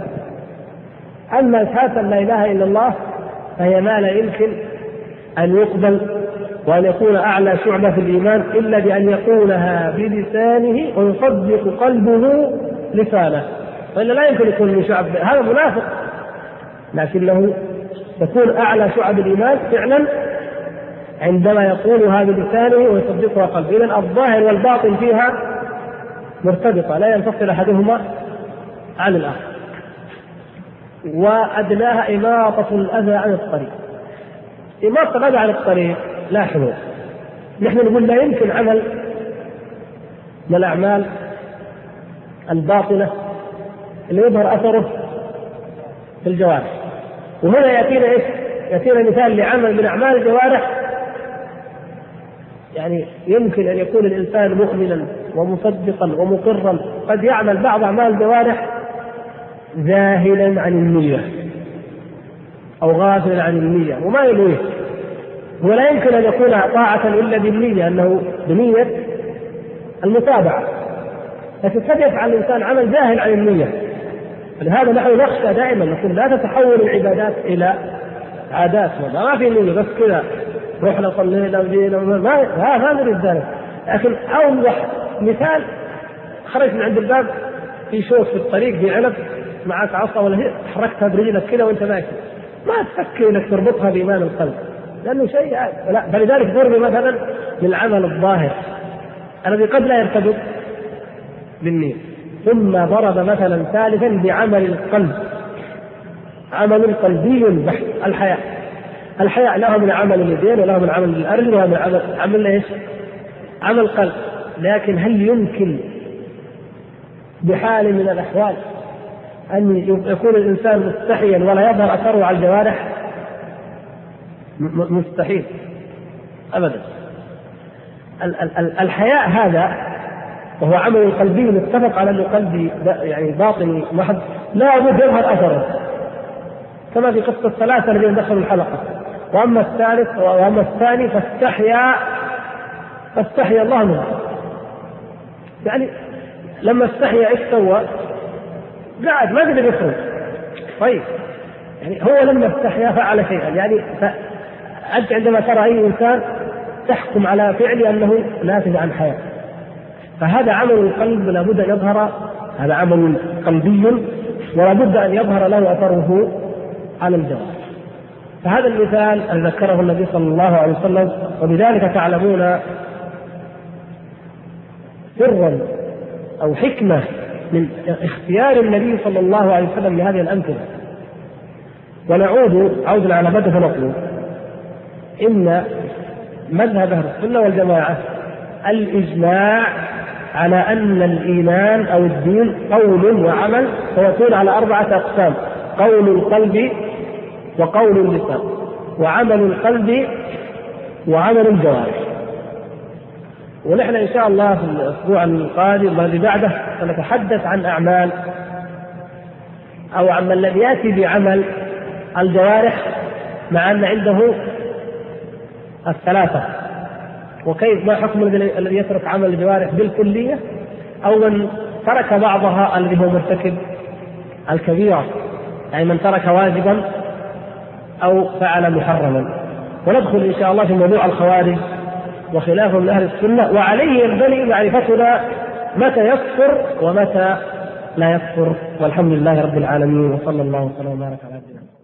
Speaker 1: أما شهادة لا إله إلا الله فهي ما لا يمكن أن يقبل وأن يكون أعلى شعبة في الإيمان إلا بأن يقولها بلسانه ويصدق قلبه لسانه، فإلا لا يمكن يكون من شعب، هذا منافق، لكنه تكون أعلى شعب الإيمان فعلا عندما يقولها بلسانه ويصدقها قلبه. إذن الظاهر والباطن فيها مرتبطة، لا ينفصل أحدهما عن الآخر. وأدناها إماطة الأذى عن الطريق. إماطة الأذى عن الطريق لا حلول. نحن نقول لا يمكن عمل من الأعمال الباطنة اللي يظهر أثره في الجوارح. وهنا يأتينا مثال لعمل من أعمال الجوارح، يعني يمكن أن يكون الإنسان مؤمنا ومصدقا ومقرا، قد يعمل بعض أعمال الجوارح ذاهلا عن النية أو غافلا عن النية وما ينويه، ولا يمكن أن يكون طاعة إلا بالنية، أنه بنية المتابعة، لكن قد يفعل الإنسان عمل ذاهل عن النية. لهذا نحن نخشى دائما نقول لا تتحول العبادات إلى عادات، ما في نية بس كذا رحنا صلينا وجينا، ما نريد ذلك. لكن أوضح مثال: خرج من عند الباب في شوك في الطريق في عنب معك عصا ولا هي حركتها برجلك كذا وانت ماشي، ما تفكر انك تربطها بايمان القلب لانه شيء لا. فلذلك ضرب مثلا للعمل الظاهر الذي قد لا يرتبط بالنية، ثم ضرب مثلا ثالثا بعمل القلب، عمل قلبي بحت. الحياء له من عمل اليدين وله من عمل الارجل وله من عمل ايش؟ عمل قلب. لكن هل يمكن بحال من الاحوال ان يكون الانسان مستحيا ولا يظهر اثره على الجوارح؟ مستحيل ابدا. الحياء هذا وهو عمل قلبي متفق على انه قلبي يعني باطني محض، لا بد يظهر اثره، كما في قصه الثلاثه الذين دخلوا الحلقه. واما الثالث واما الثاني فاستحيا الله منه. يعني لما استحيا ايش سوى؟ قاعد ما قدر يخرج. طيب يعني هو لما استحيا فعل شيئا. يعني أنت عندما ترى أي إنسان تحكم على فعله أنه ناتج عن حياة، فهذا عمل القلب لابد أن يظهر، هذا عمل قلبي ولابد أن يظهر له أثره على الجوارح. فهذا المثال الذي ذكره النبي صلى الله عليه وسلم، وبذلك تعلمون سرا أو حكمة من اختيار النبي صلى الله عليه وسلم لهذه الأمثلة. ونعود عودا على بدء فنقول إن مذهب أهل السنة والجماعة الإجماع على أن الإيمان أو الدين قول وعمل، فيكون على 4 أقسام: قول القلب وقول اللسان وعمل القلب وعمل الجوارح. ونحن إن شاء الله في الأسبوع القادم والذي بعده سنتحدث عن أعمال أو عن الذي يأتي بعمل الجوارح مع أن عنده 3، وكيف ما حكم الذي يترك عمل الجوارح بالكلية أو من ترك بعضها الذي هو مرتكب الكبيرة، يعني من ترك واجبا أو فعل محرما. وندخل إن شاء الله في موضوع الخوارج وخلافهم من أهل السنة، وعليه ينبغي معرفتنا متى يكفر ومتى لا يكفر. والحمد لله رب العالمين، وصلى الله وسلم وبارك على عبده.